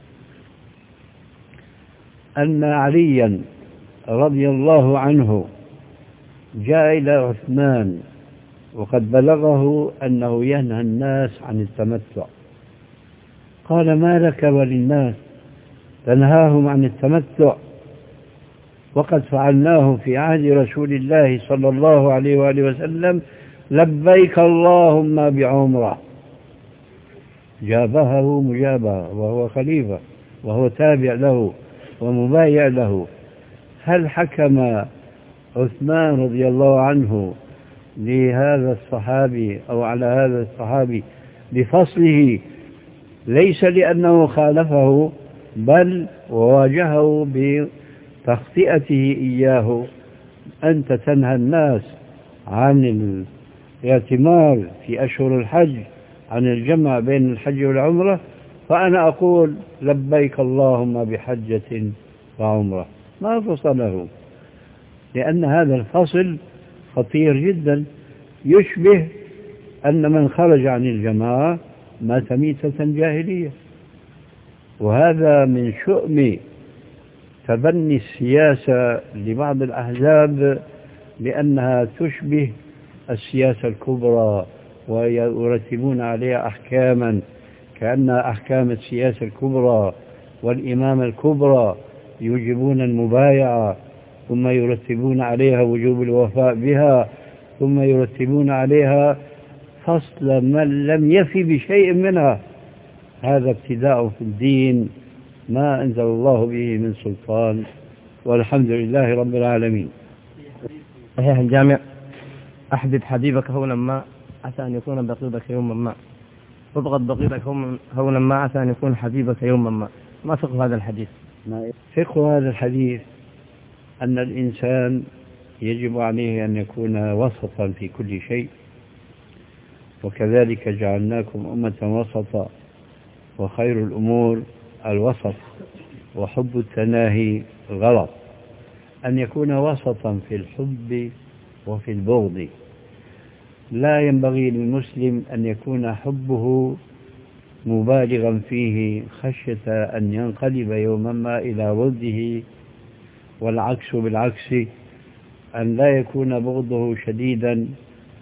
أن عليا رضي الله عنه جاء إلى عثمان وقد بلغه أنه ينهى الناس عن التمتع، قال: ما لك وللناس تنهاهم عن التمتع وقد فعلناه في عهد رسول الله صلى الله عليه وآله وسلم، لبيك اللهم بعمرة. جابه مجابة وهو خليفة وهو تابع له ومبايع له. هل حكم عثمان رضي الله عنه لهذا الصحابي أو على هذا الصحابي بفصله ليس لأنه خالفه، بل وواجهه بتخطئته إياه: أنت تنهى الناس عن الاعتمار في أشهر الحج، عن الجمع بين الحج والعمرة، فأنا أقول لبيك اللهم بحجة وعمرة. ما فصله، لأن هذا الفصل خطير جدا، يشبه أن من خرج عن الجماعة مات ميتة جاهلية. وهذا من شؤم تبني السياسة لبعض الأحزاب، لأنها تشبه السياسة الكبرى ويرتبون عليها أحكاما كأنها أحكام السياسة الكبرى والإمامة الكبرى، يوجبون المبايعة ثم يرتبون عليها وجوب الوفاء بها، ثم يرتبون عليها فصل من لم يفي بشيء منها. هذا ابتداء في الدين ما أنزل الله به من سلطان، والحمد لله رب العالمين. صحيح الجامع: أحبب حبيبك هونا ما عسى أن يكون بغيضك يوما ما، وابغض بغيضك هونا ما عسى أن يكون حبيبك يوما ما. ما فقه هذا الحديث؟ فقه هذا الحديث أن الإنسان يجب عليه أن يكون وسطا في كل شيء، وكذلك جعلناكم أمة وسطا وخير الأمور الوسط، وحب التناهي غلط. أن يكون وسطا في الحب وفي البغض. لا ينبغي للمسلم أن يكون حبه مبالغا فيه خشية أن ينقلب يوما ما إلى ضده، والعكس بالعكس، أن لا يكون بغضه شديدا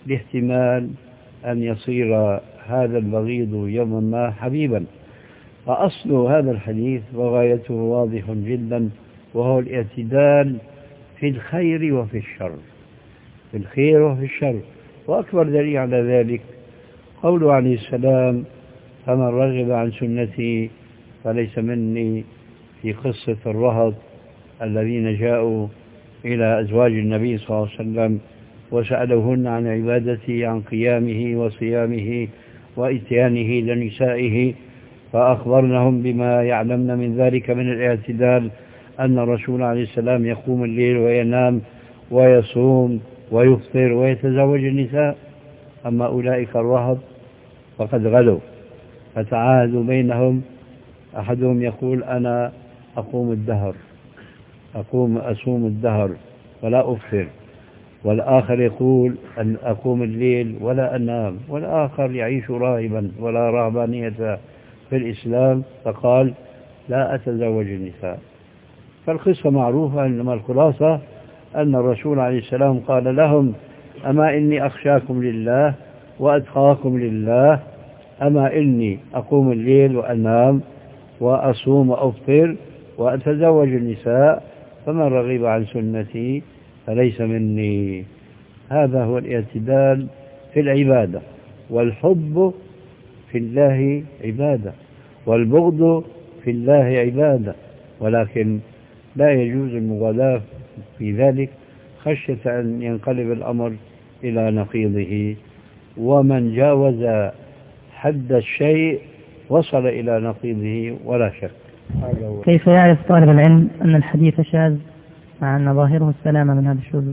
لاحتمال أن يصير هذا البغيض يوما ما حبيبا. فأصل هذا الحديث وغايته واضح جدا، وهو الاعتدال في الخير وفي الشر، في الخير وفي الشر. وأكبر دليل على ذلك قوله عليه السلام: فمن رغب عن سنتي فليس مني، في قصة الرهط الذين جاءوا إلى أزواج النبي صلى الله عليه وسلم وسألوهن عن عبادته، عن قيامه وصيامه وإتيانه لنسائه، فأخبرنهم بما يعلمن من ذلك من الاعتدال، أن الرسول عليه السلام يقوم الليل وينام ويصوم ويفطر ويتزوج النساء. أما أولئك الرهط فقد غلوا، فتعاهدوا بينهم، أحدهم يقول: أنا أقوم الدهر، أقوم أصوم الدهر ولا أفطر، والآخر يقول أن أقوم الليل ولا أنام، والآخر يعيش راهبا ولا رهبانية في الإسلام، فقال: لا أتزوج النساء. فالقصة معروفة، إنما الخلاصة أن الرسول عليه السلام قال لهم: أما إني أخشاكم لله وأتقاكم لله، أما إني أقوم الليل وأنام وأصوم وأفطر وأتزوج النساء، فمن رغب عن سنتي فليس مني. هذا هو الاعتدال في العبادة. والحب في الله عبادة، والبغض في الله عبادة، ولكن لا يجوز المغالاة في ذلك خشية أن ينقلب الأمر إلى نقيضه. ومن جاوز حد الشيء وصل إلى نقيضه ولا شك. كيف يعرف طالب العلم أن الحديث شاذ مع أن ظاهره السلامة من هذا الشذوذ؟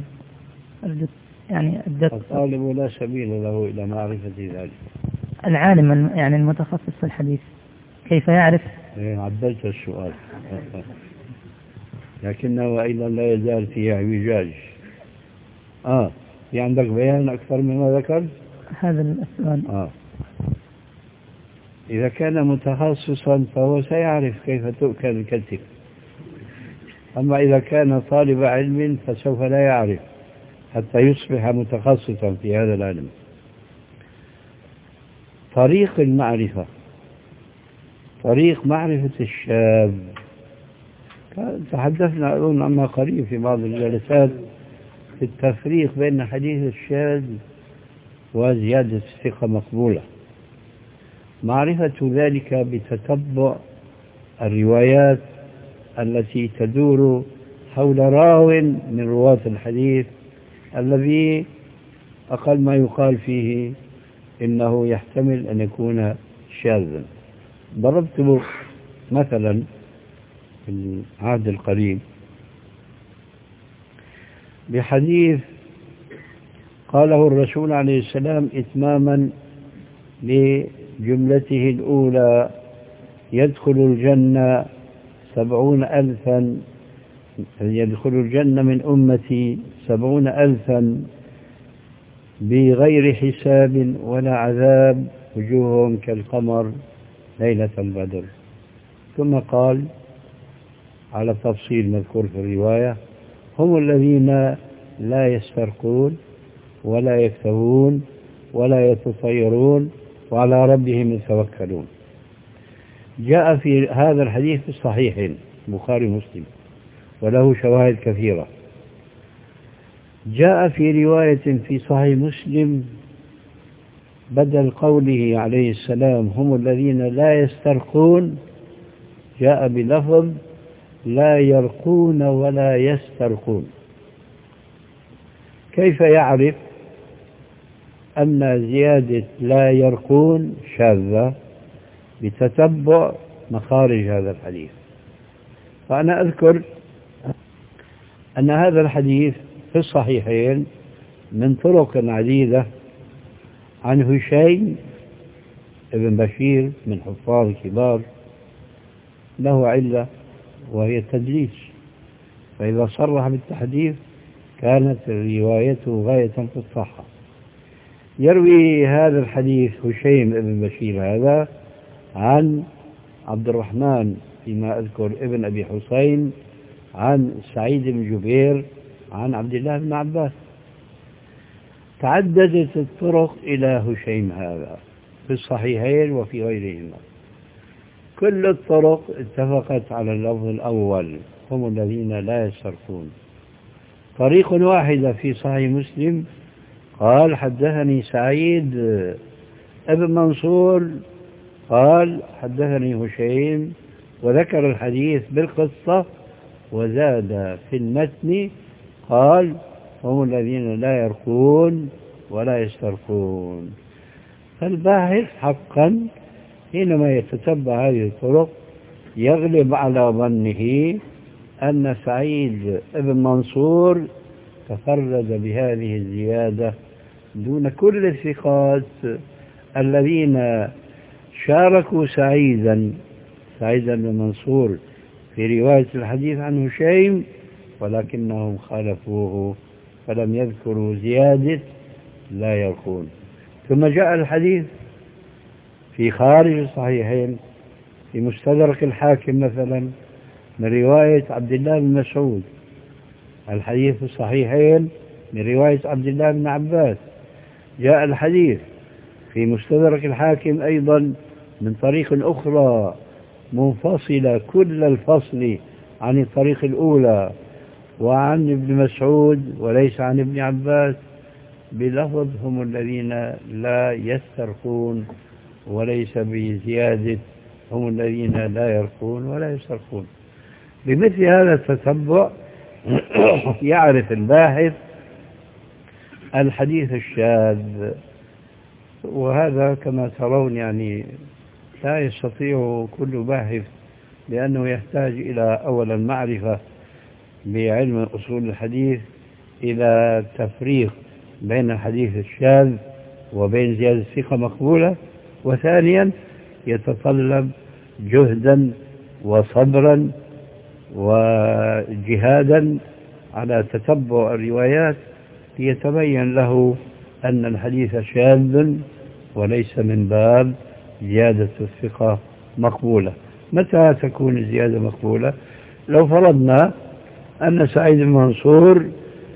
يعني الطالب لا سبيل له إلى معرفة ذلك. العالم يعني المتخصص في الحديث كيف يعرف؟ عدلت السؤال، لكنه أيضا لا يزال فيه اعوجاج. آه في عندك بيان أكثر مما ذكر؟ هذا السؤال. آه إذا كان متخصصا فهو سيعرف كيف تؤكل الكتف، أما إذا كان طالب علم فسوف لا يعرف حتى يصبح متخصصا في هذا العلم. طريق المعرفة، طريق معرفة الشاذ، تحدثنا أظن عما قريب في بعض الجلسات في التفريق بين حديث الشاذ وزيادة الثقة مقبولة. معرفة ذلك بتتبع الروايات التي تدور حول راو من رواة الحديث الذي أقل ما يقال فيه إنه يحتمل أن يكون شاذا. ضربت مثلا في العهد القريب بحديث قاله الرسول عليه السلام إتماما لجملته الأولى: يدخل الجنة سبعون ألفا يدخل الجنة من أمتي سبعون ألفا بغير حساب ولا عذاب، وجوههم كالقمر ليلة البدر. ثم قال على التفصيل مذكور في الرواية: هم الذين لا يسترقون ولا يكتوون ولا يتطيرون وعلى ربهم يتوكلون. جاء في هذا الحديث في الصحيحين البخاري ومسلم، وله شواهد كثيرة. جاء في رواية في صحيح مسلم بدل قوله عليه السلام هم الذين لا يسترقون، جاء بلفظ لا يرقون ولا يسترقون. كيف يعرف أن زيادة لا يرقون شاذة؟ بتتبع مخارج هذا الحديث. فأنا أذكر أن هذا الحديث في الصحيحين من طرق عديدة عن هشيم ابن بشير من حفاظ الكبار، له علة وهي التدليس، فإذا صرح بالتحديث كانت روايته غاية في الصحة. يروي هذا الحديث هشيم ابن بشير هذا عن عبد الرحمن فيما أذكر ابن أبي حسين عن سعيد بن جبير عن عبد الله بن عباس. تعددت الطرق إلى هشيم هذا في الصحيحين وفي غيرهما. كل الطرق اتفقت على اللفظ الأول، هم الذين لا يسترقون. طريق واحدة في صحيح مسلم قال حدثني سعيد ابن منصور قال حدثني هشيم، وذكر الحديث بالقصة، وزاد في المتن قال هم الذين لا يرقون ولا يسترقون. فالباحث حقا حينما يتتبع هذه الطرق يغلب على ظنه أن سعيد ابن منصور تفرد بهذه الزيادة دون كل الثقات الذين شاركوا سعيدا سعيدا بن منصور في رواية الحديث عن هشيم، ولكنهم خالفوه فلم يذكروا زيادة لا يرقون. ثم جاء الحديث في خارج الصحيحين في مستدرك الحاكم مثلا من رواية عبد الله بن مسعود، الحديث في الصحيحين من رواية عبد الله بن عباس. جاء الحديث في مستدرك الحاكم أيضا من طريق أخرى منفصلة كل الفصل عن الطريق الأولى وعن ابن مسعود وليس عن ابن عباس بلفظ هم الذين لا يسترقون، وليس بزيادة هم الذين لا يرقون ولا يسترقون. بمثل هذا التتبع يعرف الباحث الحديث الشاذ، وهذا كما ترون يعني لا يستطيع كل باحث، لأنه يحتاج إلى أولا معرفة بعلم أصول الحديث إلى تفريق بين الحديث الشاذ وبين زيادة ثقة مقبولة، وثانيا يتطلب جهدا وصبرا وجهادا على تتبع الروايات ليتبين له أن الحديث شاذ وليس من باب زيادة الثقة مقبولة. متى تكون الزيادة مقبولة؟ لو فرضنا أن سعيد بن منصور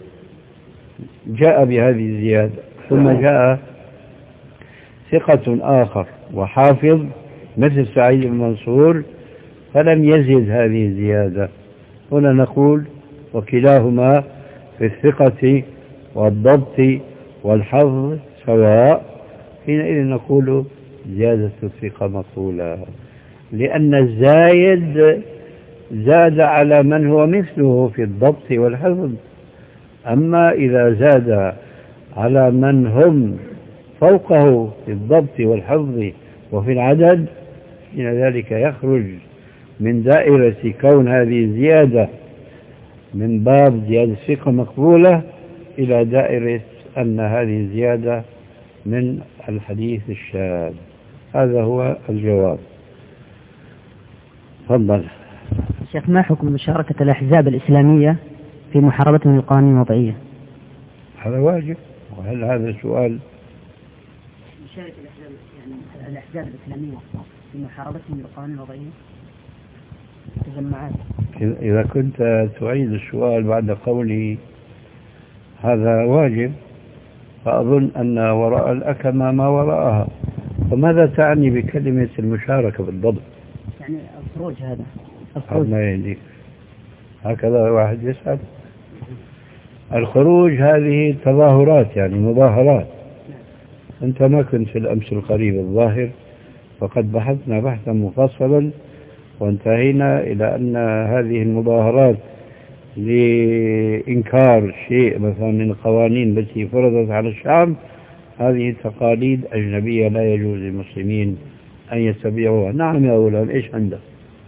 جاء بهذه الزيادة ثم جاء ثقة آخر وحافظ مثل سعيد بن منصور فلم يزد هذه الزيادة، هنا نقول وكلاهما في الثقة والضبط والحفظ سواء، حينئذ نقول زيادة الثقة مقبولة، لأن الزايد زاد على من هو مثله في الضبط والحفظ. أما إذا زاد على من هم فوقه في الضبط والحفظ وفي العدد، إن ذلك يخرج من دائرة كون هذه الزيادة من باب زيادة ثقة مقبولة إلى دائرة أن هذه الزيادة من الحديث الشاذ. هذا هو الجواب. تفضل. شيخ، ما حكم مشاركة الأحزاب الإسلامية في محاربة القوانين الوضعية؟ هذا واجب. وهل هذا سؤال؟ مشاركة الأحزاب يعني الأحزاب الإسلامية في محاربة القوانين الوضعية تجمعات. إذا كنت تعيد السؤال بعد قولي هذا واجب، فأظن أن وراء الأكمة ما وراءها. فماذا تعني بكلمة المشاركة بالضبط؟ يعني الخروج، هذا الخروج ما يهديك هكذا واحد يسأل. الخروج هذه تظاهرات يعني مظاهرات. أنت ما كنت في الأمس القريب الظاهر، فقد بحثنا بحثا مفصلا وانتهينا إلى أن هذه المظاهرات لإنكار شيء مثلا من القوانين التي فرضت على الشعب، هذه تقاليد أجنبية لا يجوز للمسلمين أن يتبعوها. نعم يا أولاد، إيش عندك؟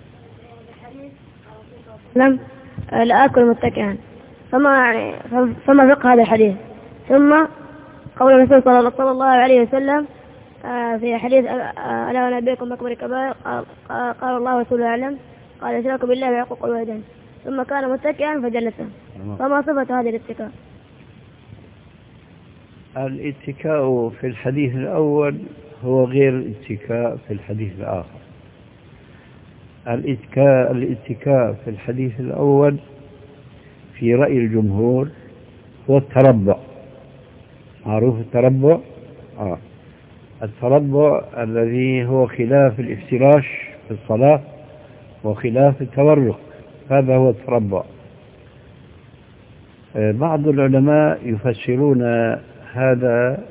لم لا أكل متكئا، فما يعني فما فقه هذا الحديث؟ ثم قول الرسول صلى الله عليه وسلم في حديث ألا ونبئكم بأكبر الكبائر، قال الله ورسوله أعلم، قال الشرك بالله وعقوق الوالدين، ثم كان متكئا فجلس. فما صفة هذه الاتكاء؟ الاتكاء في الحديث الأول هو غير الاتكاء في الحديث الآخر. الاتكاء الاتكاء في الحديث الأول في رأي الجمهور هو التربع، معروف التربع؟ آه. التربع الذي هو خلاف الافتراش في الصلاة وخلاف التورق، هذا هو التربع. بعض العلماء يفسرون هذا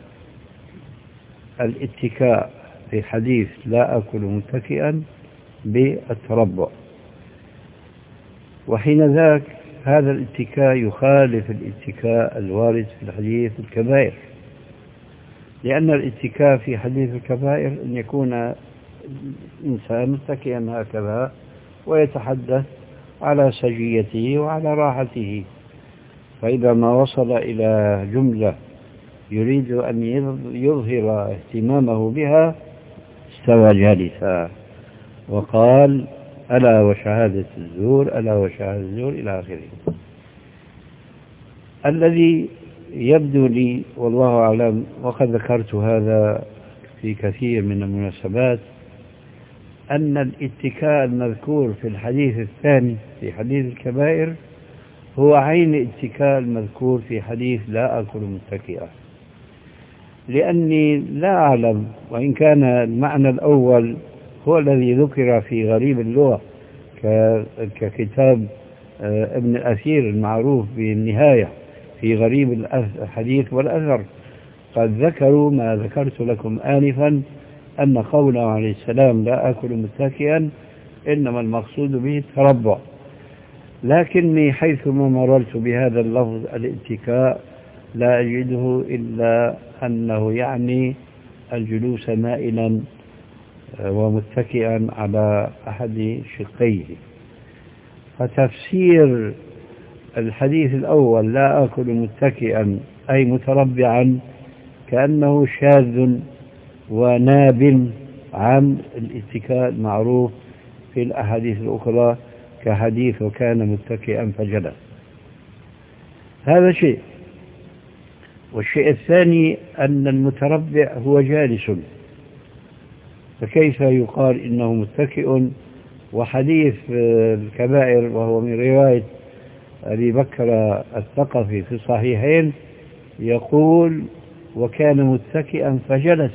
الاتكاء في حديث لا أكل متكئا بالتربع، وحين ذاك هذا الاتكاء يخالف الاتكاء الوارد في الحديث الكبائر، لأن الاتكاء في حديث الكبائر أن يكون الإنسان متكئا هكذا ويتحدث على سجيته وعلى راحته، فإذا ما وصل إلى جملة يريد أن يظهر اهتمامه بها استوى جالسا وقال ألا وشهادة الزور ألا وشهادة الزور إلى آخره. الذي يبدو لي والله أعلم، وقد ذكرت هذا في كثير من المناسبات، أن الاتكاء المذكور في الحديث الثاني في حديث الكبائر هو عين الاتكاء المذكور في حديث لا أكل متكئا، لأني لا أعلم، وإن كان المعنى الأول هو الذي ذكر في غريب اللغة ككتاب ابن الأثير المعروف بالنهاية في غريب الحديث والأثر، قد ذكروا ما ذكرت لكم آنفا أن قوله عليه السلام لا أكل متكئا إنما المقصود به التربع، لكني حيثما مررت بهذا اللفظ الاتكاء لا أجده إلا أنه يعني الجلوس مائلا ومتكئا على أحد شقيه. فتفسير الحديث الأول لا أكل متكئا أي متربعا كأنه شاذ وناب عن الاتكاء المعروف في الأحاديث الأخرى كحديث وكان متكئا فجلس. هذا شيء. والشيء الثاني أن المتربع هو جالس، فكيف يقال إنه متكئ؟ وحديث الكبائر وهو من رواية أبي بكر الثقفي في الصحيحين يقول وكان متكئا فجلس.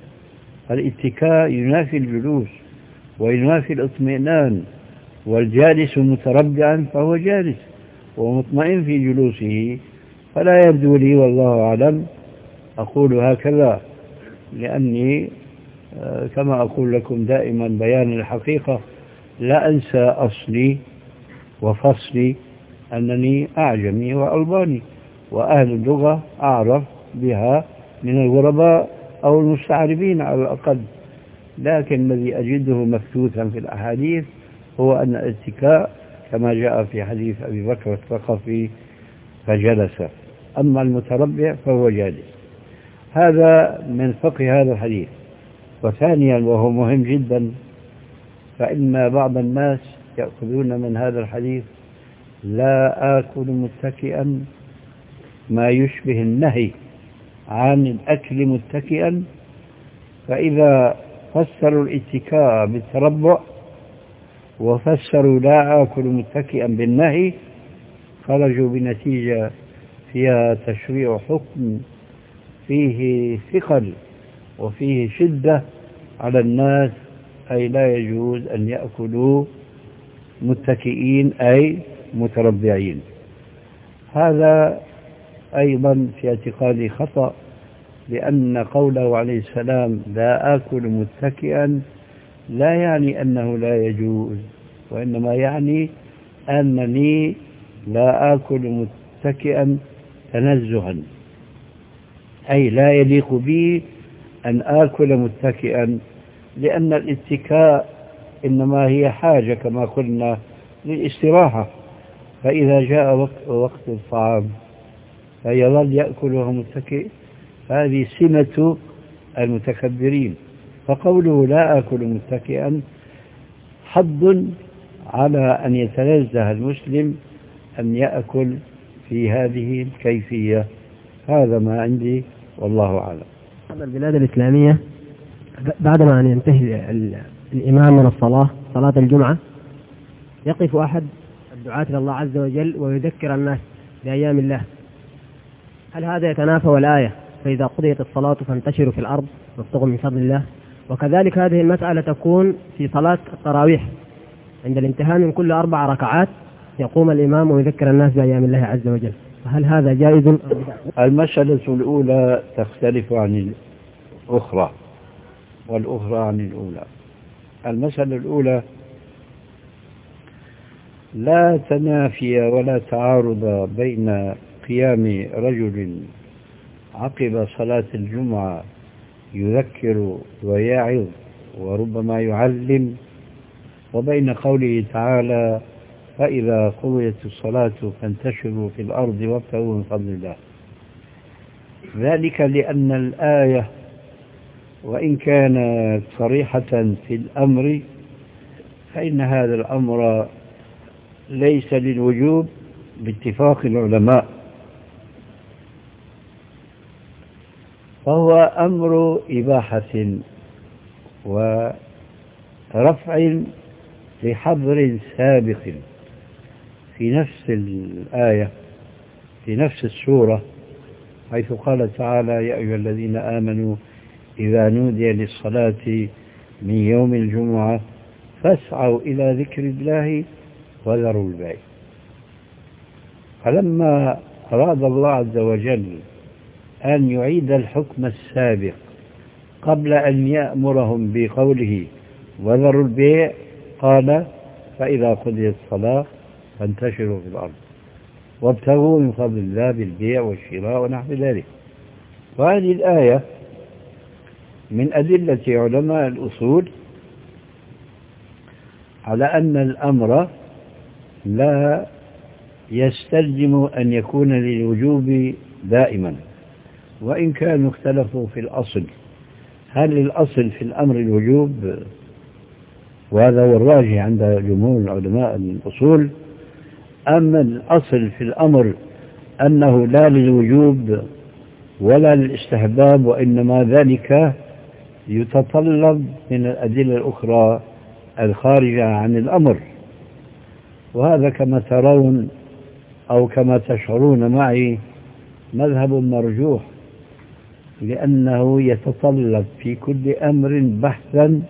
الاتكاء ينافي الجلوس وينافي الاطمئنان، والجالس متربعا فهو جالس ومطمئن في جلوسه، فلا يبدو لي والله أعلم أقول هكذا، لأني كما أقول لكم دائما بيان الحقيقة لا أنسى أصلي وفصلي أنني أعجمي وألباني، وأهل اللغة أعرف بها من الغرباء أو المستعربين على الأقل، لكن الذي أجده مفتوثا في الأحاديث هو أن الاتكاء كما جاء في حديث أبي بكر الثقفي فجلس، أما المتربع فهو جالس. هذا من فقه هذا الحديث. وثانيا وهو مهم جدا، فإن بعض الناس يأخذون من هذا الحديث لا آكل متكئا ما يشبه النهي عن الأكل متكئا، فإذا فسروا الاتكاء بالتربع وفسروا لا آكل متكئا بالنهي خرجوا بنتيجة فيها تشريع حكم فيه ثقل وفيه شدة على الناس، أي لا يجوز أن يأكلوا متكئين أي متربعين. هذا أيضا في اعتقادي خطأ، لأن قوله عليه السلام لا آكل متكئا لا يعني أنه لا يجوز، وإنما يعني أنني لا آكل متكئا تنزها، أي لا يليق بي أن آكل متكئا، لأن الاتكاء إنما هي حاجة كما قلنا للاستراحة، فإذا جاء وقت, وقت الطعام فيظل يأكله متكئ، هذه سمة المتكبرين. فقوله لا آكل متكئا حض على أن يتنزه المسلم أن يأكل في هذه الكيفية. هذا ما عندي والله أعلم. البلاد الإسلامية بعدما أن ينتهي الإمام من الصلاة صلاة الجمعة يقف أحد الدعاة إلى الله عز وجل ويذكر الناس بأيام الله، هل هذا يتنافى والآية فإذا قضيت الصلاة فانتشروا في الأرض وابتغوا من فضل الله؟ وكذلك هذه المسألة تكون في صلاة التراويح عند الانتهاء من كل أربع ركعات يقوم الإمام ويذكر الناس بأيام الله عز وجل، هل هذا جائز؟ المسألة الأولى تختلف عن الأخرى والأخرى عن الأولى. المسألة الأولى لا تنافي ولا تعارض بين قيام رجل عقب صلاة الجمعة يذكر ويعظ وربما يعلم وبين قوله تعالى فإذا قضيت الصلاة فانتشروا في الأرض وابتغوا من فضل الله. ذلك لأن الآية وإن كانت صريحة في الأمر فإن هذا الأمر ليس للوجوب باتفاق العلماء، فهو أمر إباحة ورفع لحظر سابق في نفس الآية في نفس السورة، حيث قال تعالى يا أيها الذين آمنوا إذا نودي للصلاة من يوم الجمعة فاسعوا إلى ذكر الله وذروا البيع. فلما أراد الله عز وجل أن يعيد الحكم السابق قبل أن يأمرهم بقوله وذروا البيع قال فإذا قضيت الصلاة فانتشروا في الأرض وابتغوا من فضل الله بالبيع والشراء ونحو ذلك. وهذه الآية من أدلة علماء الأصول على أن الأمر لا يستلزم أن يكون للوجوب دائما، وإن كانوا اختلفوا في الأصل، هل الأصل في الأمر الوجوب؟ وهذا هو الراجح عند جمهور علماء الأصول. أما الأصل في الأمر أنه لا للوجوب ولا للاستحباب، وإنما ذلك يتطلب من الأدلة الأخرى الخارجة عن الأمر. وهذا كما ترون أو كما تشعرون معي مذهب مرجوح، لأنه يتطلب في كل أمر بحثا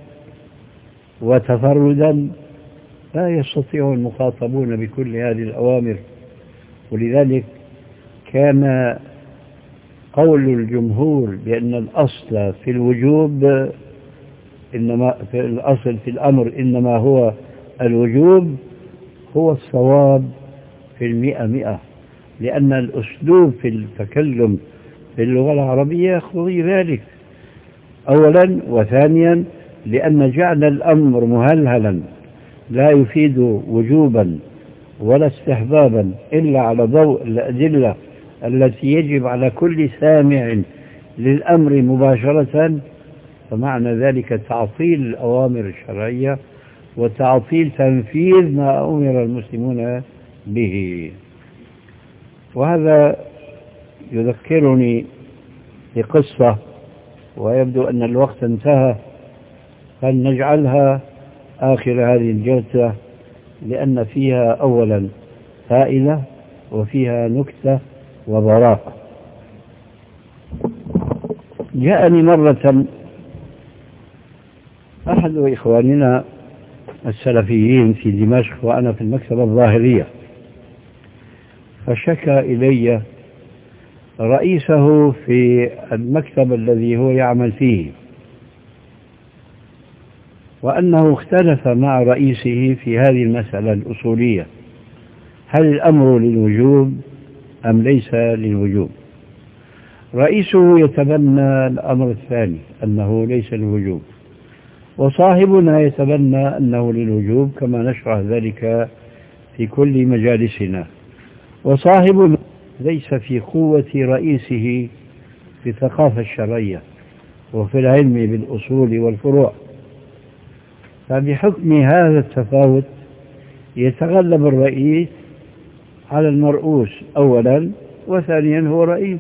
وتفردا لا يستطيع المخاطبون بكل هذه الأوامر. ولذلك كان قول الجمهور بأن الأصل في الوجوب إنما في الأصل في الأمر إنما هو الوجوب هو الصواب في المئة مئة، لأن الأسلوب في التكلم في اللغة العربية يقتضي ذلك أولا، وثانيا لأن جعل الأمر مهلهلا لا يفيد وجوبا ولا استحبابا إلا على ضوء الأدلة التي يجب على كل سامع للأمر مباشرة، فمعنى ذلك تعطيل الأوامر الشرعية وتعطيل تنفيذ ما أمر المسلمون به. وهذا يذكرني بقصة، ويبدو أن الوقت انتهى، فلنجعلها آخر هذه الجلسة لأن فيها أولا فائدة وفيها نكتة وبراءة. جاءني مرة أحد إخواننا السلفيين في دمشق وأنا في المكتبة الظاهرية، فشكى إلي رئيسه في المكتب الذي هو يعمل فيه، وأنه اختلف مع رئيسه في هذه المسألة الأصولية، هل الأمر للوجوب أم ليس للوجوب؟ رئيسه يتبنى الأمر الثاني أنه ليس للوجوب، وصاحبنا يتبنى أنه للوجوب كما نشرح ذلك في كل مجالسنا. وصاحبنا ليس في قوة رئيسه في الثقافة الشرعية وفي العلم بالأصول والفروع، فبحكم هذا التفاوت يتغلب الرئيس على المرؤوس أولا، وثانيا هو رئيس.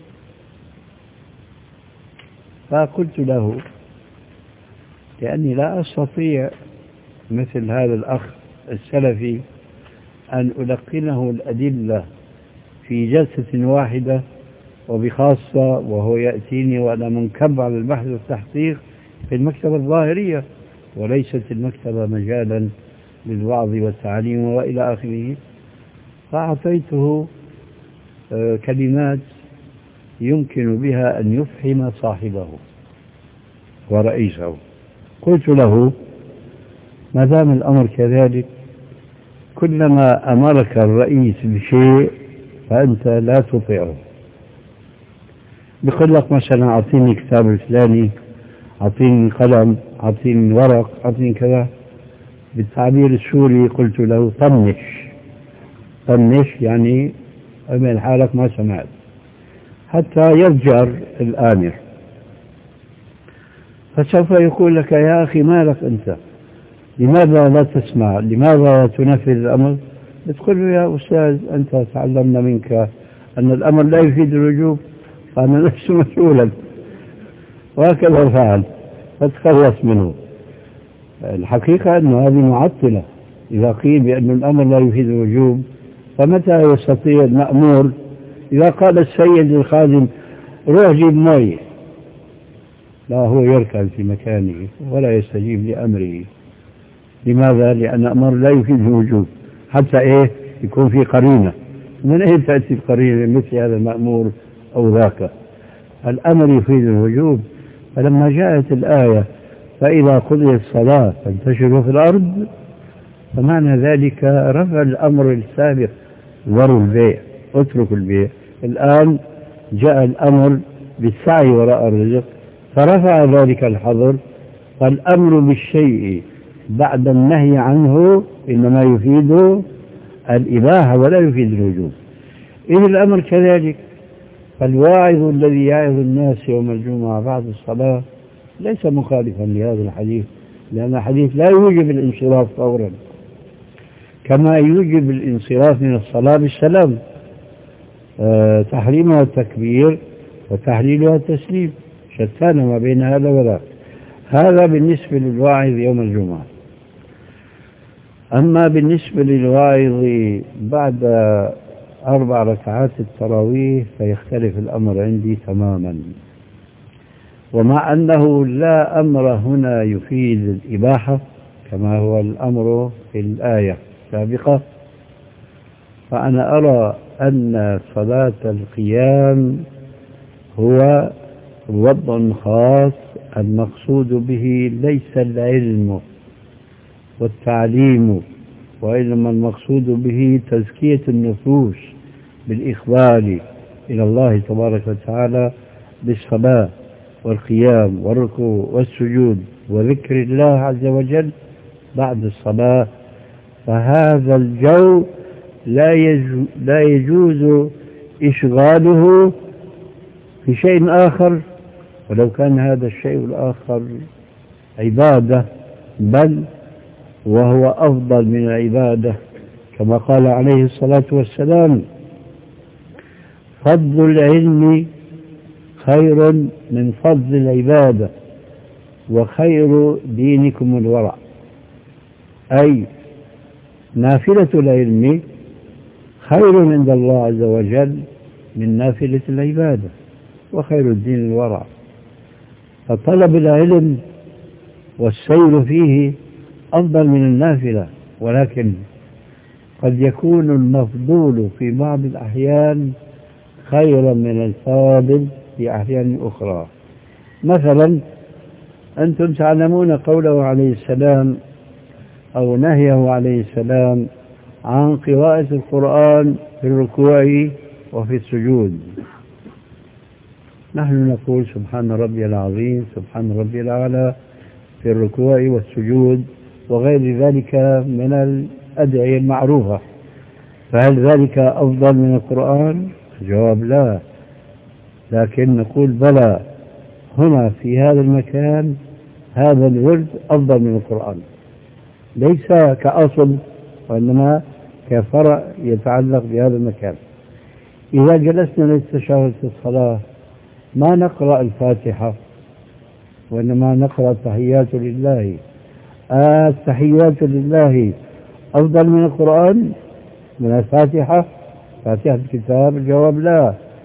فقلت له لأني لا أستطيع مثل هذا الأخ السلفي أن ألقنه الأدلة في جلسة واحدة وبخاصة وهو يأتيني وأنا منكب على البحث والتحقيق في المكتبة الظاهرية وليست المكتبة مجالا للوعظ والتعليم وإلى آخره. فأعطيته كلمات يمكن بها أن يفهم صاحبه ورئيسه. قلت له: ما دام الأمر كذلك، كلما أمرك الرئيس بشيء فأنت لا تطيعه. بقول لك مثلا أعطيني كتاب الفلاني، أعطيني قلم، أعطيني ورق، أعطيني كذا. بالتعبير السوري قلت له: طنش. طنش يعني اعمل حالك ما سمعت، حتى يرجع الآمر. فسوف يقول لك: يا أخي مالك أنت، لماذا لا تسمع، لماذا لا تنفذ الأمر؟ بتقول له: يا أستاذ أنت تعلمنا منك أن الأمر لا يفيد الوجوب، فأنا لست مسؤولا. وهكذا فعل، فتخلص منه. الحقيقة أن هذه معطلة. إذا قيل بأن الأمر لا يفيد الوجوب، فمتى يستطيع المأمور إذا قال السيد للخادم: روح جيب مي، لا، هو يركن في مكانه ولا يستجيب لأمره. لماذا؟ لأن الأمر لا يفيد الوجوب، حتى إيه يكون في قرينة. من أين تأتي القرينة مثل هذا المأمور أو ذاك؟ الأمر يفيد الوجوب. فلما جاءت الآية: فإذا قضيت الصلاة فانتشروا في الأرض، فمعنى ذلك رفع الأمر السابق: ذروا البيع، اتركوا البيع. الآن جاء الأمر بالسعي وراء الرزق، فرفع ذلك الحظر. فالأمر بالشيء بعد النهي عنه إنما يفيد الإباحة ولا يفيد الوجوب. إذا الأمر كذلك، فالواعظ الذي يعظ الناس يوم الجمعة بعد الصلاة ليس مخالفا لهذا الحديث، لأن الحديث لا يوجب الانصراف فورا، كما يوجب الانصراف من الصلاة بالسلام. أه تحريمها التكبير وتحليلها التسليم، شتان ما بين هذا وذاك. هذا بالنسبة للواعظ يوم الجمعة. أما بالنسبة للواعظ بعد أربع ركعات التراويح فيختلف الأمر عندي تماما. ومع أنه لا أمر هنا يفيد الإباحة كما هو الأمر في الآية السابقة، فأنا أرى أن صلاة القيام هو وضع خاص المقصود به ليس العلم والتعليم، وإنما المقصود به تزكية النفوس بالإقبال إلى الله تبارك وتعالى بالصلاة والقيام والركوع والسجود وذكر الله عز وجل بعد الصلاة. فهذا الجو لا لا يجوز إشغاله في شيء آخر، ولو كان هذا الشيء الآخر عبادة، بل وهو أفضل من العبادة، كما قال عليه الصلاة والسلام: فضل العلم خير من فضل العبادة، وخير دينكم الورع. أي نافلة العلم خير عند الله عز وجل من نافلة العبادة، وخير الدين الورع. فطلب العلم والسير فيه أفضل من النافلة، ولكن قد يكون المفضول في بعض الأحيان خيرا من الفاضل في أحيان أخرى. مثلا أنتم تعلمون قوله عليه السلام أو نهيه عليه السلام عن قراءة القرآن في الركوع وفي السجود. نحن نقول سبحان ربي العظيم، سبحان ربي الأعلى في الركوع والسجود وغير ذلك من الأدعية المعروفة. فهل ذلك أفضل من القرآن؟ الجواب لا، لكن نقول بلى، هنا في هذا المكان هذا الورد أفضل من القرآن، ليس كأصل وإنما كفرع يتعلق بهذا المكان. إذا جلسنا للتشهد في الصلاة ما نقرأ الفاتحة، وإنما نقرأ التحيات لله. آه التحيات لله أفضل من القرآن من الفاتحة، فاتحة الكتاب؟ الجواب لا.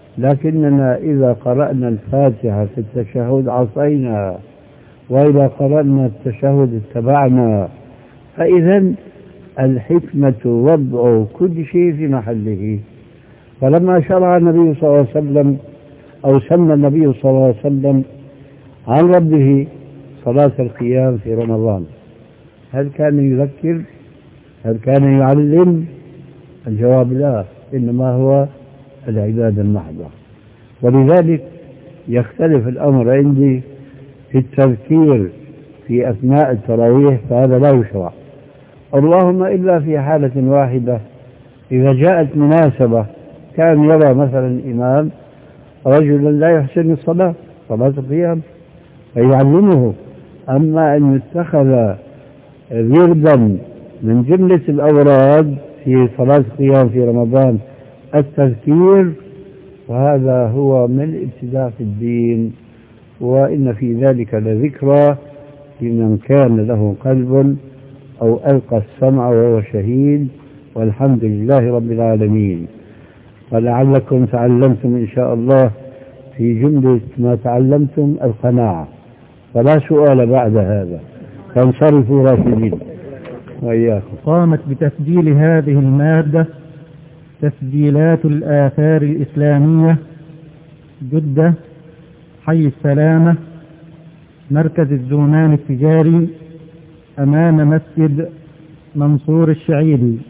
لكننا إذا قرأنا الفاتحة في التشهد عصينا، وإذا قرأنا التشهد اتبعنا. فإذا الحكمة وضع كل شيء في محله. فلما شرع النبي صلى الله عليه وسلم أو سمى النبي صلى الله عليه وسلم عن ربه صلاة القيام في رمضان، هل كان يذكر؟ هل كان يعلم؟ الجواب لا، إنما هو العبادة المحضة. ولذلك يختلف الأمر عندي في التذكير في أثناء التراويح، فهذا لا يشرع، اللهم إلا في حالة واحدة، إذا جاءت مناسبة كان يرى مثلا الإمام رجلا لا يحسن الصلاة صلاة القيام فيعلمه. أما أن يتخذ وردا من جملة الأوراد في صلاة القيام في رمضان التذكير، وهذا هو من الابتداع في الدين، وإن في ذلك لذكرى لمن كان له قلب أو ألقى السمع وهو شهيد، والحمد لله رب العالمين. ولعلكم تعلمتم إن شاء الله في جملة ما تعلمتم القناعة، فلا سؤال بعد هذا، فانصرفوا راشدين وإياكم. قامت بتسجيل هذه المادة تسجيلات الآثار الإسلامية، جدة، حي السلامة، مركز الزونان التجاري، أمام مسجد منصور الشعيبي.